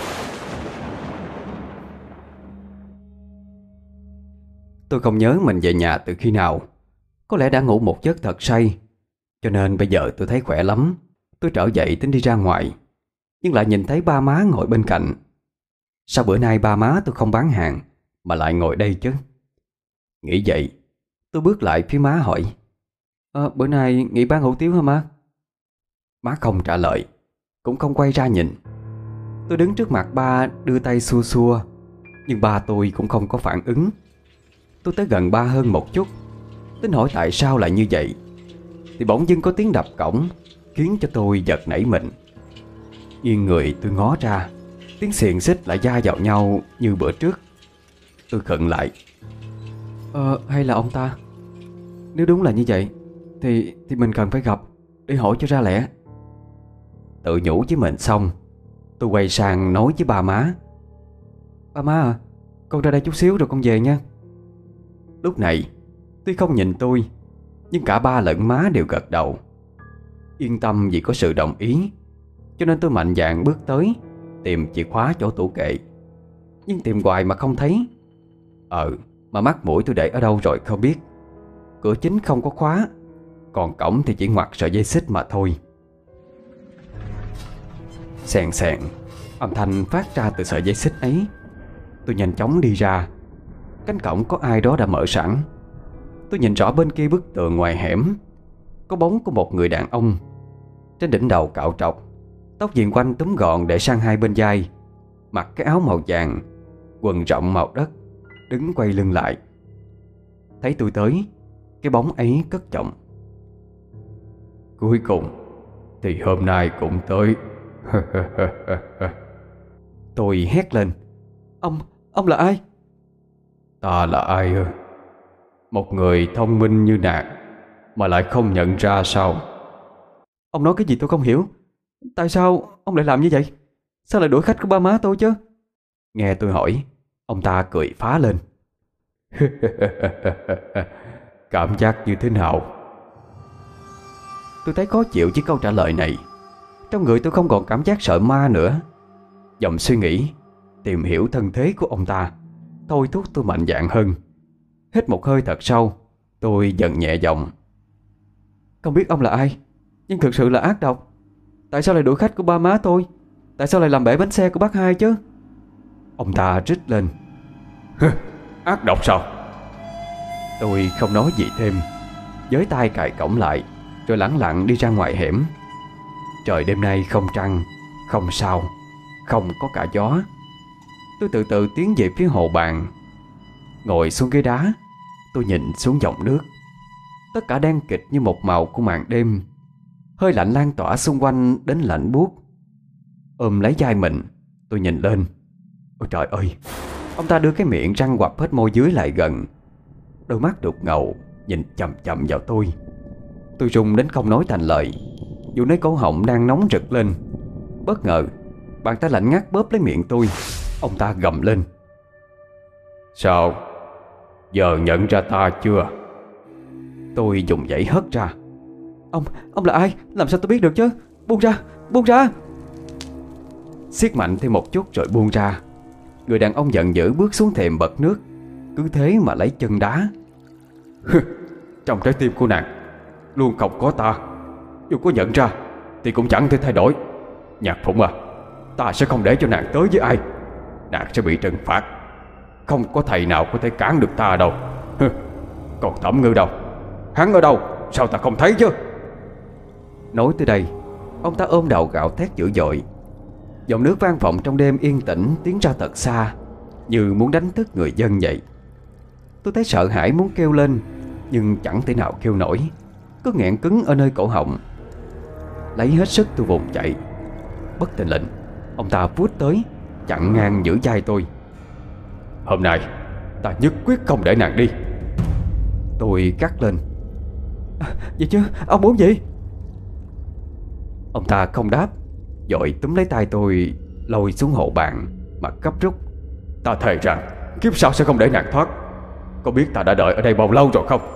Tôi không nhớ mình về nhà từ khi nào. Có lẽ đã ngủ một giấc thật say, cho nên bây giờ tôi thấy khỏe lắm. Tôi trở dậy tính đi ra ngoài, nhưng lại nhìn thấy ba má ngồi bên cạnh. Sao bữa nay ba má tôi không bán hàng mà lại ngồi đây chứ? Nghĩ vậy, tôi bước lại phía má hỏi: Ờ, bữa nay nghỉ bán hủ tiếu hả má? Má không trả lời, cũng không quay ra nhìn. Tôi đứng trước mặt ba đưa tay xua xua, nhưng ba tôi cũng không có phản ứng. Tôi tới gần ba hơn một chút, tính hỏi tại sao lại như vậy, thì bỗng dưng có tiếng đập cổng, khiến cho tôi giật nảy mình. Nghiêng người tôi ngó ra, tiếng xiềng xích lại va vào nhau như bữa trước. Tôi khựng lại. Ờ, hay là ông ta? Nếu đúng là như vậy Thì thì mình cần phải gặp để hỏi cho ra lẽ. Tự nhủ với mình xong, tôi quay sang nói với ba má: Ba má à, con ra đây chút xíu rồi con về nha. Lúc này, tuy không nhìn tôi, nhưng cả ba lẫn má đều gật đầu. Yên tâm vì có sự đồng ý, cho nên tôi mạnh dạn bước tới, tìm chìa khóa chỗ tủ kệ. Nhưng tìm hoài mà không thấy. Ờ, mà mắt mũi tôi để ở đâu rồi không biết. Cửa chính không có khóa, còn cổng thì chỉ ngoặt sợi dây xích mà thôi. Xèn xèn, âm thanh phát ra từ sợi dây xích ấy. Tôi nhanh chóng đi ra. Cánh cổng có ai đó đã mở sẵn. Tôi nhìn rõ bên kia bức tường ngoài hẻm có bóng của một người đàn ông. Trên đỉnh đầu cạo trọc, tóc viền quanh túm gọn để sang hai bên vai, mặc cái áo màu vàng, quần rộng màu đất, đứng quay lưng lại. Thấy tôi tới, cái bóng ấy cất giọng: Cuối cùng thì hôm nay cũng tới. Tôi hét lên: Ông, ông là ai? Ta là ai ư? Một người thông minh như nàng mà lại không nhận ra sao? Ông nói cái gì tôi không hiểu. Tại sao ông lại làm như vậy? Sao lại đuổi khách của ba má tôi chứ? Nghe tôi hỏi, ông ta cười phá lên. Cảm giác như thế nào? Tôi thấy khó chịu với câu trả lời này. Trong người tôi không còn cảm giác sợ ma nữa. Dòng suy nghĩ tìm hiểu thân thế của ông ta thôi thúc tôi mạnh dạn hơn. Hít một hơi thật sâu, tôi dần nhẹ giọng: "Không biết ông là ai, nhưng thực sự là ác độc. Tại sao lại đuổi khách của ba má tôi? Tại sao lại làm bể bánh xe của bác hai chứ?" Ông ta rít lên: "Ác độc sao?" Tôi không nói gì thêm, với tay cài cổng lại, rồi lẳng lặng đi ra ngoài hẻm. Trời đêm nay không trăng, không sao, không có cả gió. Tôi từ từ tiến về phía hồ bàn. Ngồi xuống ghế đá, tôi nhìn xuống dòng nước. Tất cả đen kịt như một màu của màn đêm. Hơi lạnh lan tỏa xung quanh đến lạnh buốt. Ôm lấy vai mình, tôi nhìn lên. Ôi trời ơi! Ông ta đưa cái miệng răng quặp hết môi dưới lại gần. Đôi mắt đục ngầu nhìn chằm chằm vào tôi. Tôi run đến không nói thành lời, dù nấy cổ họng đang nóng rực lên. Bất ngờ, bàn tay lạnh ngắt bóp lấy miệng tôi. Ông ta gầm lên: "Sao? Giờ nhận ra ta chưa?" Tôi dùng dãy hất ra: Ông, ông là ai? Làm sao tôi biết được chứ? Buông ra, buông ra!" Siết mạnh thêm một chút rồi buông ra. Người đàn ông giận dữ bước xuống thềm bật nước, cứ thế mà lấy chân đá. "Trong trái tim của nàng luôn không có ta. Dù có nhận ra thì cũng chẳng thể thay đổi. Nhạc Phụng à, ta sẽ không để cho nàng tới với ai. Nàng sẽ bị trừng phạt. Không có thầy nào có thể cản được ta đâu. Còn Thẩm Ngư đâu? Hắn ở đâu? Sao ta không thấy chứ?" Nói tới đây, ông ta ôm đầu gào thét dữ dội. Dòng nước vang vọng trong đêm yên tĩnh tiến ra thật xa, như muốn đánh thức người dân vậy. Tôi thấy sợ hãi muốn kêu lên, nhưng chẳng thể nào kêu nổi, cứ nghẹn cứng ở nơi cổ họng. Lấy hết sức tôi vùng chạy. Bất thình lình, ông ta vút tới, chặn ngang giữa vai tôi. "Hôm nay ta nhất quyết không để nàng đi." Tôi cắt lên: à, "Vậy chứ, ông muốn gì?" Ông ta không đáp, vội túm lấy tay tôi lôi xuống hộ bàn mà gấp rút: "Ta thề rằng kiếp sau sẽ không để nàng thoát. Có biết ta đã đợi ở đây bao lâu rồi không?"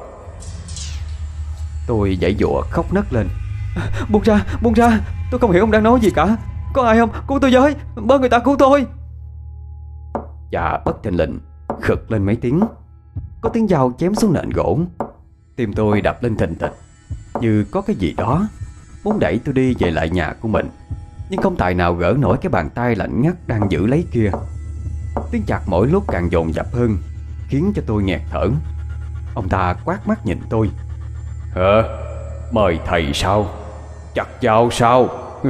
Tôi giãy giụa khóc nấc lên: à, "Buông ra, buông ra, tôi không hiểu ông đang nói gì cả. Có ai không? Cứu tôi với, bớ người ta cứu tôi." Và bất thình lình khực lên mấy tiếng. Có tiếng dao chém xuống nền gỗ. Tim tôi đập lên thình thịch, như có cái gì đó muốn đẩy tôi đi về lại nhà của mình, nhưng không tài nào gỡ nổi cái bàn tay lạnh ngắt đang giữ lấy kia. Tiếng chặt mỗi lúc càng dồn dập hơn, khiến cho tôi nghẹt thở. Ông ta quát mắt nhìn tôi: "Hả? Mời thầy sao? Chặt dao sao?"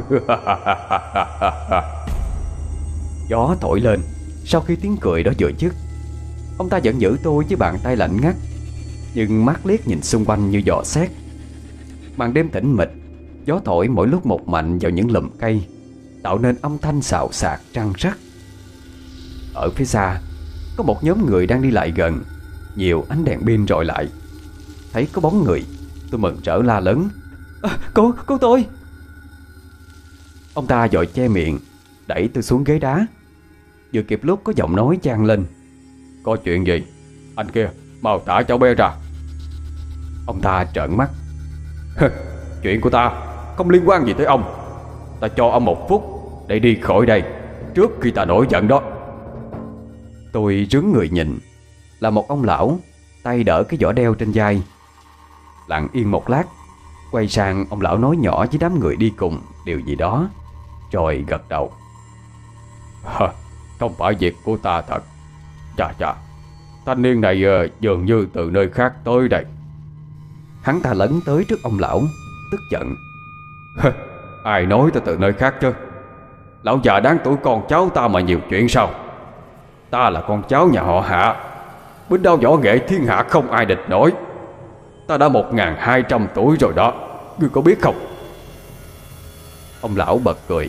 Gió thổi lên. Sau khi tiếng cười đó vừa dứt, ông ta vẫn giữ tôi với bàn tay lạnh ngắt, nhưng mắt liếc nhìn xung quanh như dò xét. Màn đêm tĩnh mịch, gió thổi mỗi lúc một mạnh vào những lùm cây, tạo nên âm thanh xào xạc răng rắc. Ở phía xa, có một nhóm người đang đi lại gần, nhiều ánh đèn pin rọi lại. Thấy có bóng người, tôi mừng rỡ la lớn: à, "Cứu, cứu tôi!" Ông ta vội che miệng, đẩy tôi xuống ghế đá. Vừa kịp lúc có giọng nói vang lên: "Có chuyện gì? Anh kia, mau thả cháu bé ra." Ông ta trợn mắt: "Chuyện của ta không liên quan gì tới ông. Ta cho ông một phút để đi khỏi đây trước khi ta nổi giận đó." Tôi rướn người nhìn, là một ông lão, tay đỡ cái vỏ đeo trên vai. Lặng yên một lát, quay sang ông lão nói nhỏ với đám người đi cùng điều gì đó, rồi gật đầu: "Hả, không phải việc của ta thật. Chà chà, thanh niên này uh, dường như từ nơi khác tới đây." Hắn ta lấn tới trước ông lão, tức giận: "Ai nói ta từ nơi khác chứ? Lão già đáng tuổi con cháu ta mà nhiều chuyện sao? Ta là con cháu nhà họ Hạ, binh đao võ nghệ thiên hạ không ai địch nổi. Ta đã một ngàn hai trăm tuổi rồi đó, ngươi có biết không?" Ông lão bật cười: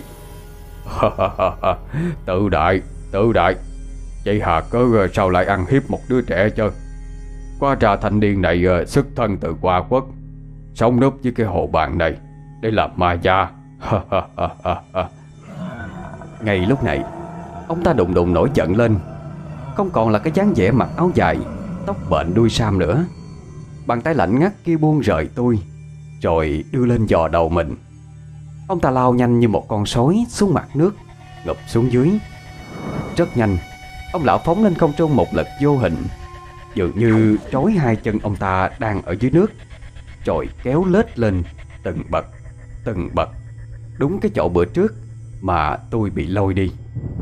"Tự đại, tự đại. Vậy hà cớ sao lại ăn hiếp một đứa trẻ chứ? Qua ra thanh niên này xuất thân từ Hoa Quốc, sống núp với cái hồ bàn này để làm ma gia." Ngay lúc này, ông ta đùng đùng nổi giận lên. Không còn là cái dáng vẻ mặc áo dài, tóc bệnh đuôi sam nữa. Bàn tay lạnh ngắt kia buông rời tôi, rồi đưa lên dò đầu mình. Ông ta lao nhanh như một con sói xuống mặt nước, ngụp xuống dưới. Rất nhanh, ông lão phóng lên không trung một lực vô hình, dường như trói hai chân ông ta đang ở dưới nước, rồi kéo lết lên từng bậc, từng bậc, đúng cái chỗ bữa trước mà tôi bị lôi đi.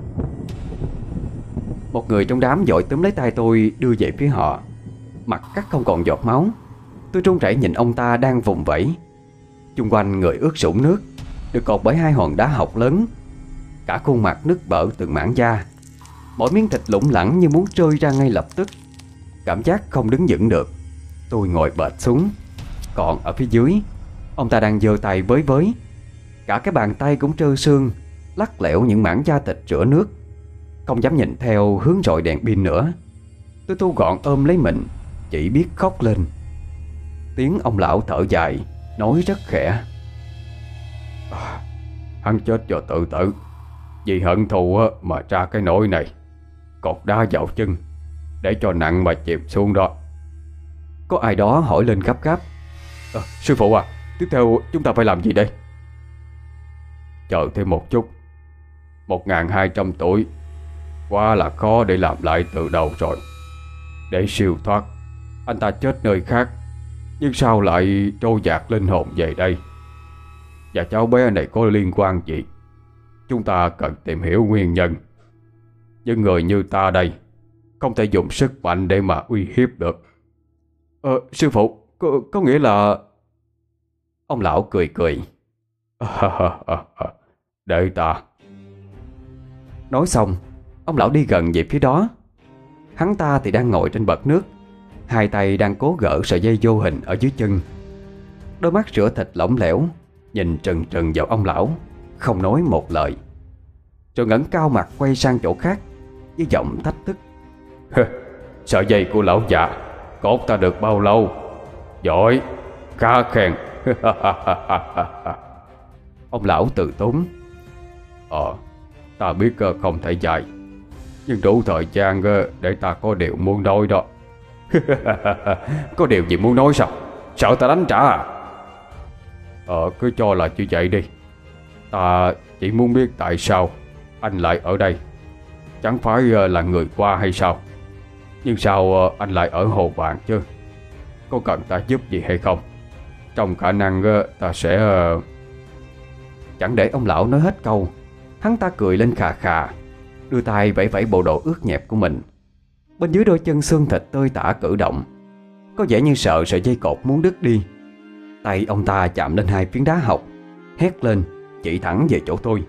Một người trong đám vội túm lấy tay tôi đưa về phía họ, mặt cắt không còn giọt máu. Tôi run rẩy nhìn ông ta đang vùng vẫy. Chung quanh người ướt sũng nước, được cột bởi hai hòn đá học lớn. Cả khuôn mặt nứt bở từng mảng da, mỗi miếng thịt lủng lẳng như muốn rơi ra ngay lập tức. Cảm giác không đứng vững được, tôi ngồi bệt xuống. Còn ở phía dưới, ông ta đang giơ tay với với. Cả cái bàn tay cũng trơ xương, lắc lẻo những mảng da thịt rửa nước. Không dám nhìn theo hướng rọi đèn pin nữa. Tôi thu gọn ôm lấy mình, chỉ biết khóc lên. Tiếng ông lão thở dài, nói rất khẽ: à, Hắn chết do tự tử, vì hận thù mà ra cái nỗi này. Cột đá vào chân để cho nặng mà chìm xuống đó. Có ai đó hỏi lên gấp gáp: à, Sư phụ à, tiếp theo chúng ta phải làm gì đây? Chờ thêm một chút. Một ngàn hai trăm tuổi quá là khó để làm lại từ đầu rồi. Để siêu thoát, anh ta chết nơi khác, nhưng sao lại trôi dạt linh hồn về đây? Và cháu bé này có liên quan gì? Chúng ta cần tìm hiểu nguyên nhân. Nhưng người như ta đây không thể dùng sức mạnh để mà uy hiếp được. Ờ, sư phụ, có, có nghĩa là... Ông lão cười cười. Để ta. Nói xong, ông lão đi gần về phía đó. Hắn ta thì đang ngồi trên bậc nước, hai tay đang cố gỡ sợi dây vô hình ở dưới chân. Đôi mắt rửa thịt lỏng lẻo nhìn trừng trừng vào ông lão, không nói một lời. Rồi ngẩng cao mặt quay sang chỗ khác với giọng thách thức: Sợi dây của lão già cột ta được bao lâu? Giỏi, khá khen. Ông lão từ tốn: Ờ, ta biết không thể dài, nhưng đủ thời gian để ta có điều muốn nói đó. Có điều gì muốn nói sao? Sợ ta đánh trả à? Ờ, cứ cho là như vậy đi. Ta chỉ muốn biết tại sao anh lại ở đây. Chẳng phải là người qua hay sao? Nhưng sao anh lại ở Hồ Bàng chứ? Có cần ta giúp gì hay không? Trong khả năng ta sẽ... Chẳng để ông lão nói hết câu, hắn ta cười lên khà khà, đưa tay vẫy vẫy bộ đồ ướt nhẹp của mình. Bên dưới đôi chân xương thịt tơi tả cử động, có vẻ như sợ sợi dây cột muốn đứt đi. Tay ông ta chạm lên hai phiến đá học, hét lên chỉ thẳng về chỗ tôi: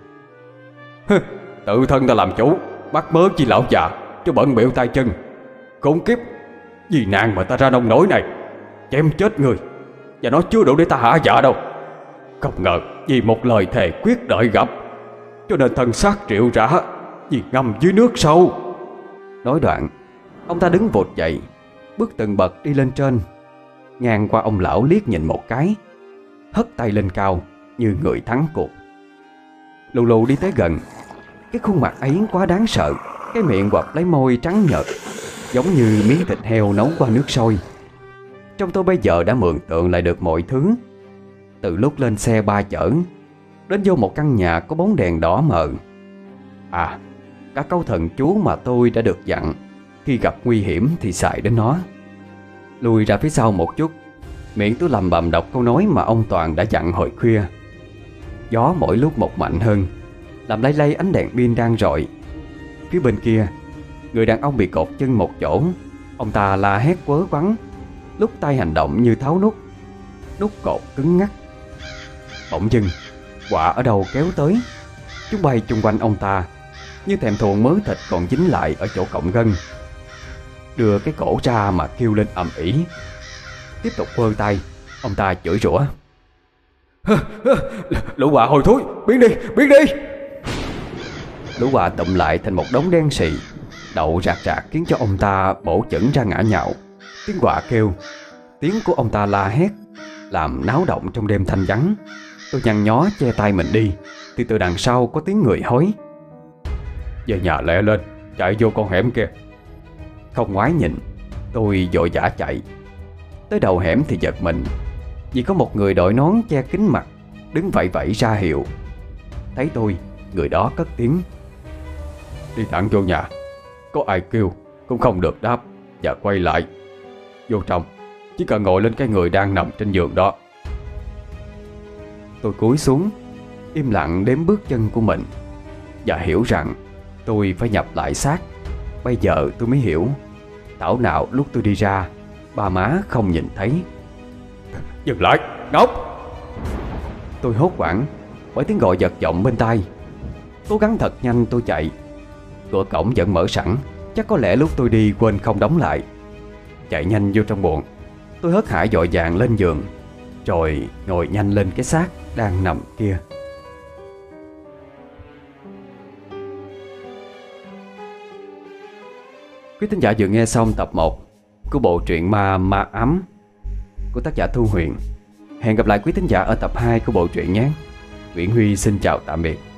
Tự thân ta làm chủ, bắt mớ chi lão già cho bận bịu tay chân. Khốn kiếp, vì nạn mà ta ra nông nổi này, chém chết người, và nó chưa đủ để ta hạ dạ đâu. Không ngờ vì một lời thề quyết đợi gặp, cho nên thân xác triệu rã vì ngâm dưới nước sâu. Nói đoạn, ông ta đứng vụt dậy, bước từng bậc đi lên trên, ngang qua ông lão liếc nhìn một cái, hất tay lên cao như người thắng cuộc. Lù lù đi tới gần. Cái khuôn mặt ấy quá đáng sợ, cái miệng quặp lấy môi trắng nhợt, giống như miếng thịt heo nấu qua nước sôi. Trong tôi bây giờ đã mường tượng lại được mọi thứ, từ lúc lên xe ba chở đến vô một căn nhà có bóng đèn đỏ mờ. À, cả câu thần chú mà tôi đã được dặn khi gặp nguy hiểm thì xài đến nó. Lùi ra phía sau một chút, miệng tôi lầm bầm đọc câu nói mà ông Toàn đã dặn hồi khuya. Gió mỗi lúc một mạnh hơn, làm lay lay ánh đèn pin đang rọi. Phía bên kia, người đàn ông bị cột chân một chỗ. Ông ta la hét quớ quắn, lúc tay hành động như tháo nút. Nút cột cứng ngắc. Bỗng dưng, quạ ở đâu kéo tới. Chúng bay chung quanh ông ta như thèm thuồng mớ thịt còn dính lại ở chỗ cọng gân. Đưa cái cổ ra mà kêu lên ầm ĩ. Tiếp tục quơ tay, ông ta chửi rủa: Lũ quạ hồi thối, biến đi, biến đi. Lũ quạ tụm lại thành một đống đen xì, đậu rạc rạc khiến cho ông ta bổ chững ra ngã nhào. Tiếng quạ kêu, tiếng của ông ta la hét làm náo động trong đêm thanh vắng. Tôi nhăn nhó che tay mình đi, thì từ đằng sau có tiếng người hối: Về nhà lẹ lên, chạy vô con hẻm kia. Không ngoái nhìn, tôi vội vã chạy. Tới đầu hẻm thì giật mình. Vì có một người đội nón che kín mặt đứng vẫy vẫy ra hiệu. Thấy tôi, người đó cất tiếng: Đi thẳng vô nhà, có ai kêu cũng không được đáp, và quay lại. Vô trong, chỉ cần ngồi lên cái người đang nằm trên giường đó. Tôi cúi xuống, im lặng đếm bước chân của mình, và hiểu rằng tôi phải nhập lại xác. Bây giờ tôi mới hiểu thảo nào lúc tôi đi ra, ba má không nhìn thấy. Dừng lại, Ngọc! Tôi hốt hoảng bởi tiếng gọi giật giọng bên tai. Cố gắng thật nhanh tôi chạy. Cửa cổng vẫn mở sẵn, chắc có lẽ lúc tôi đi quên không đóng lại. Chạy nhanh vô trong buồng, tôi hớt hải vội vàng lên giường, rồi ngồi nhanh lên cái xác đang nằm kia. Quý thính giả vừa nghe xong tập một của bộ truyện ma ma ấm của tác giả Thu Huyền. Hẹn gặp lại quý thính giả ở tập hai của bộ truyện nhé. Nguyễn Huy xin chào tạm biệt.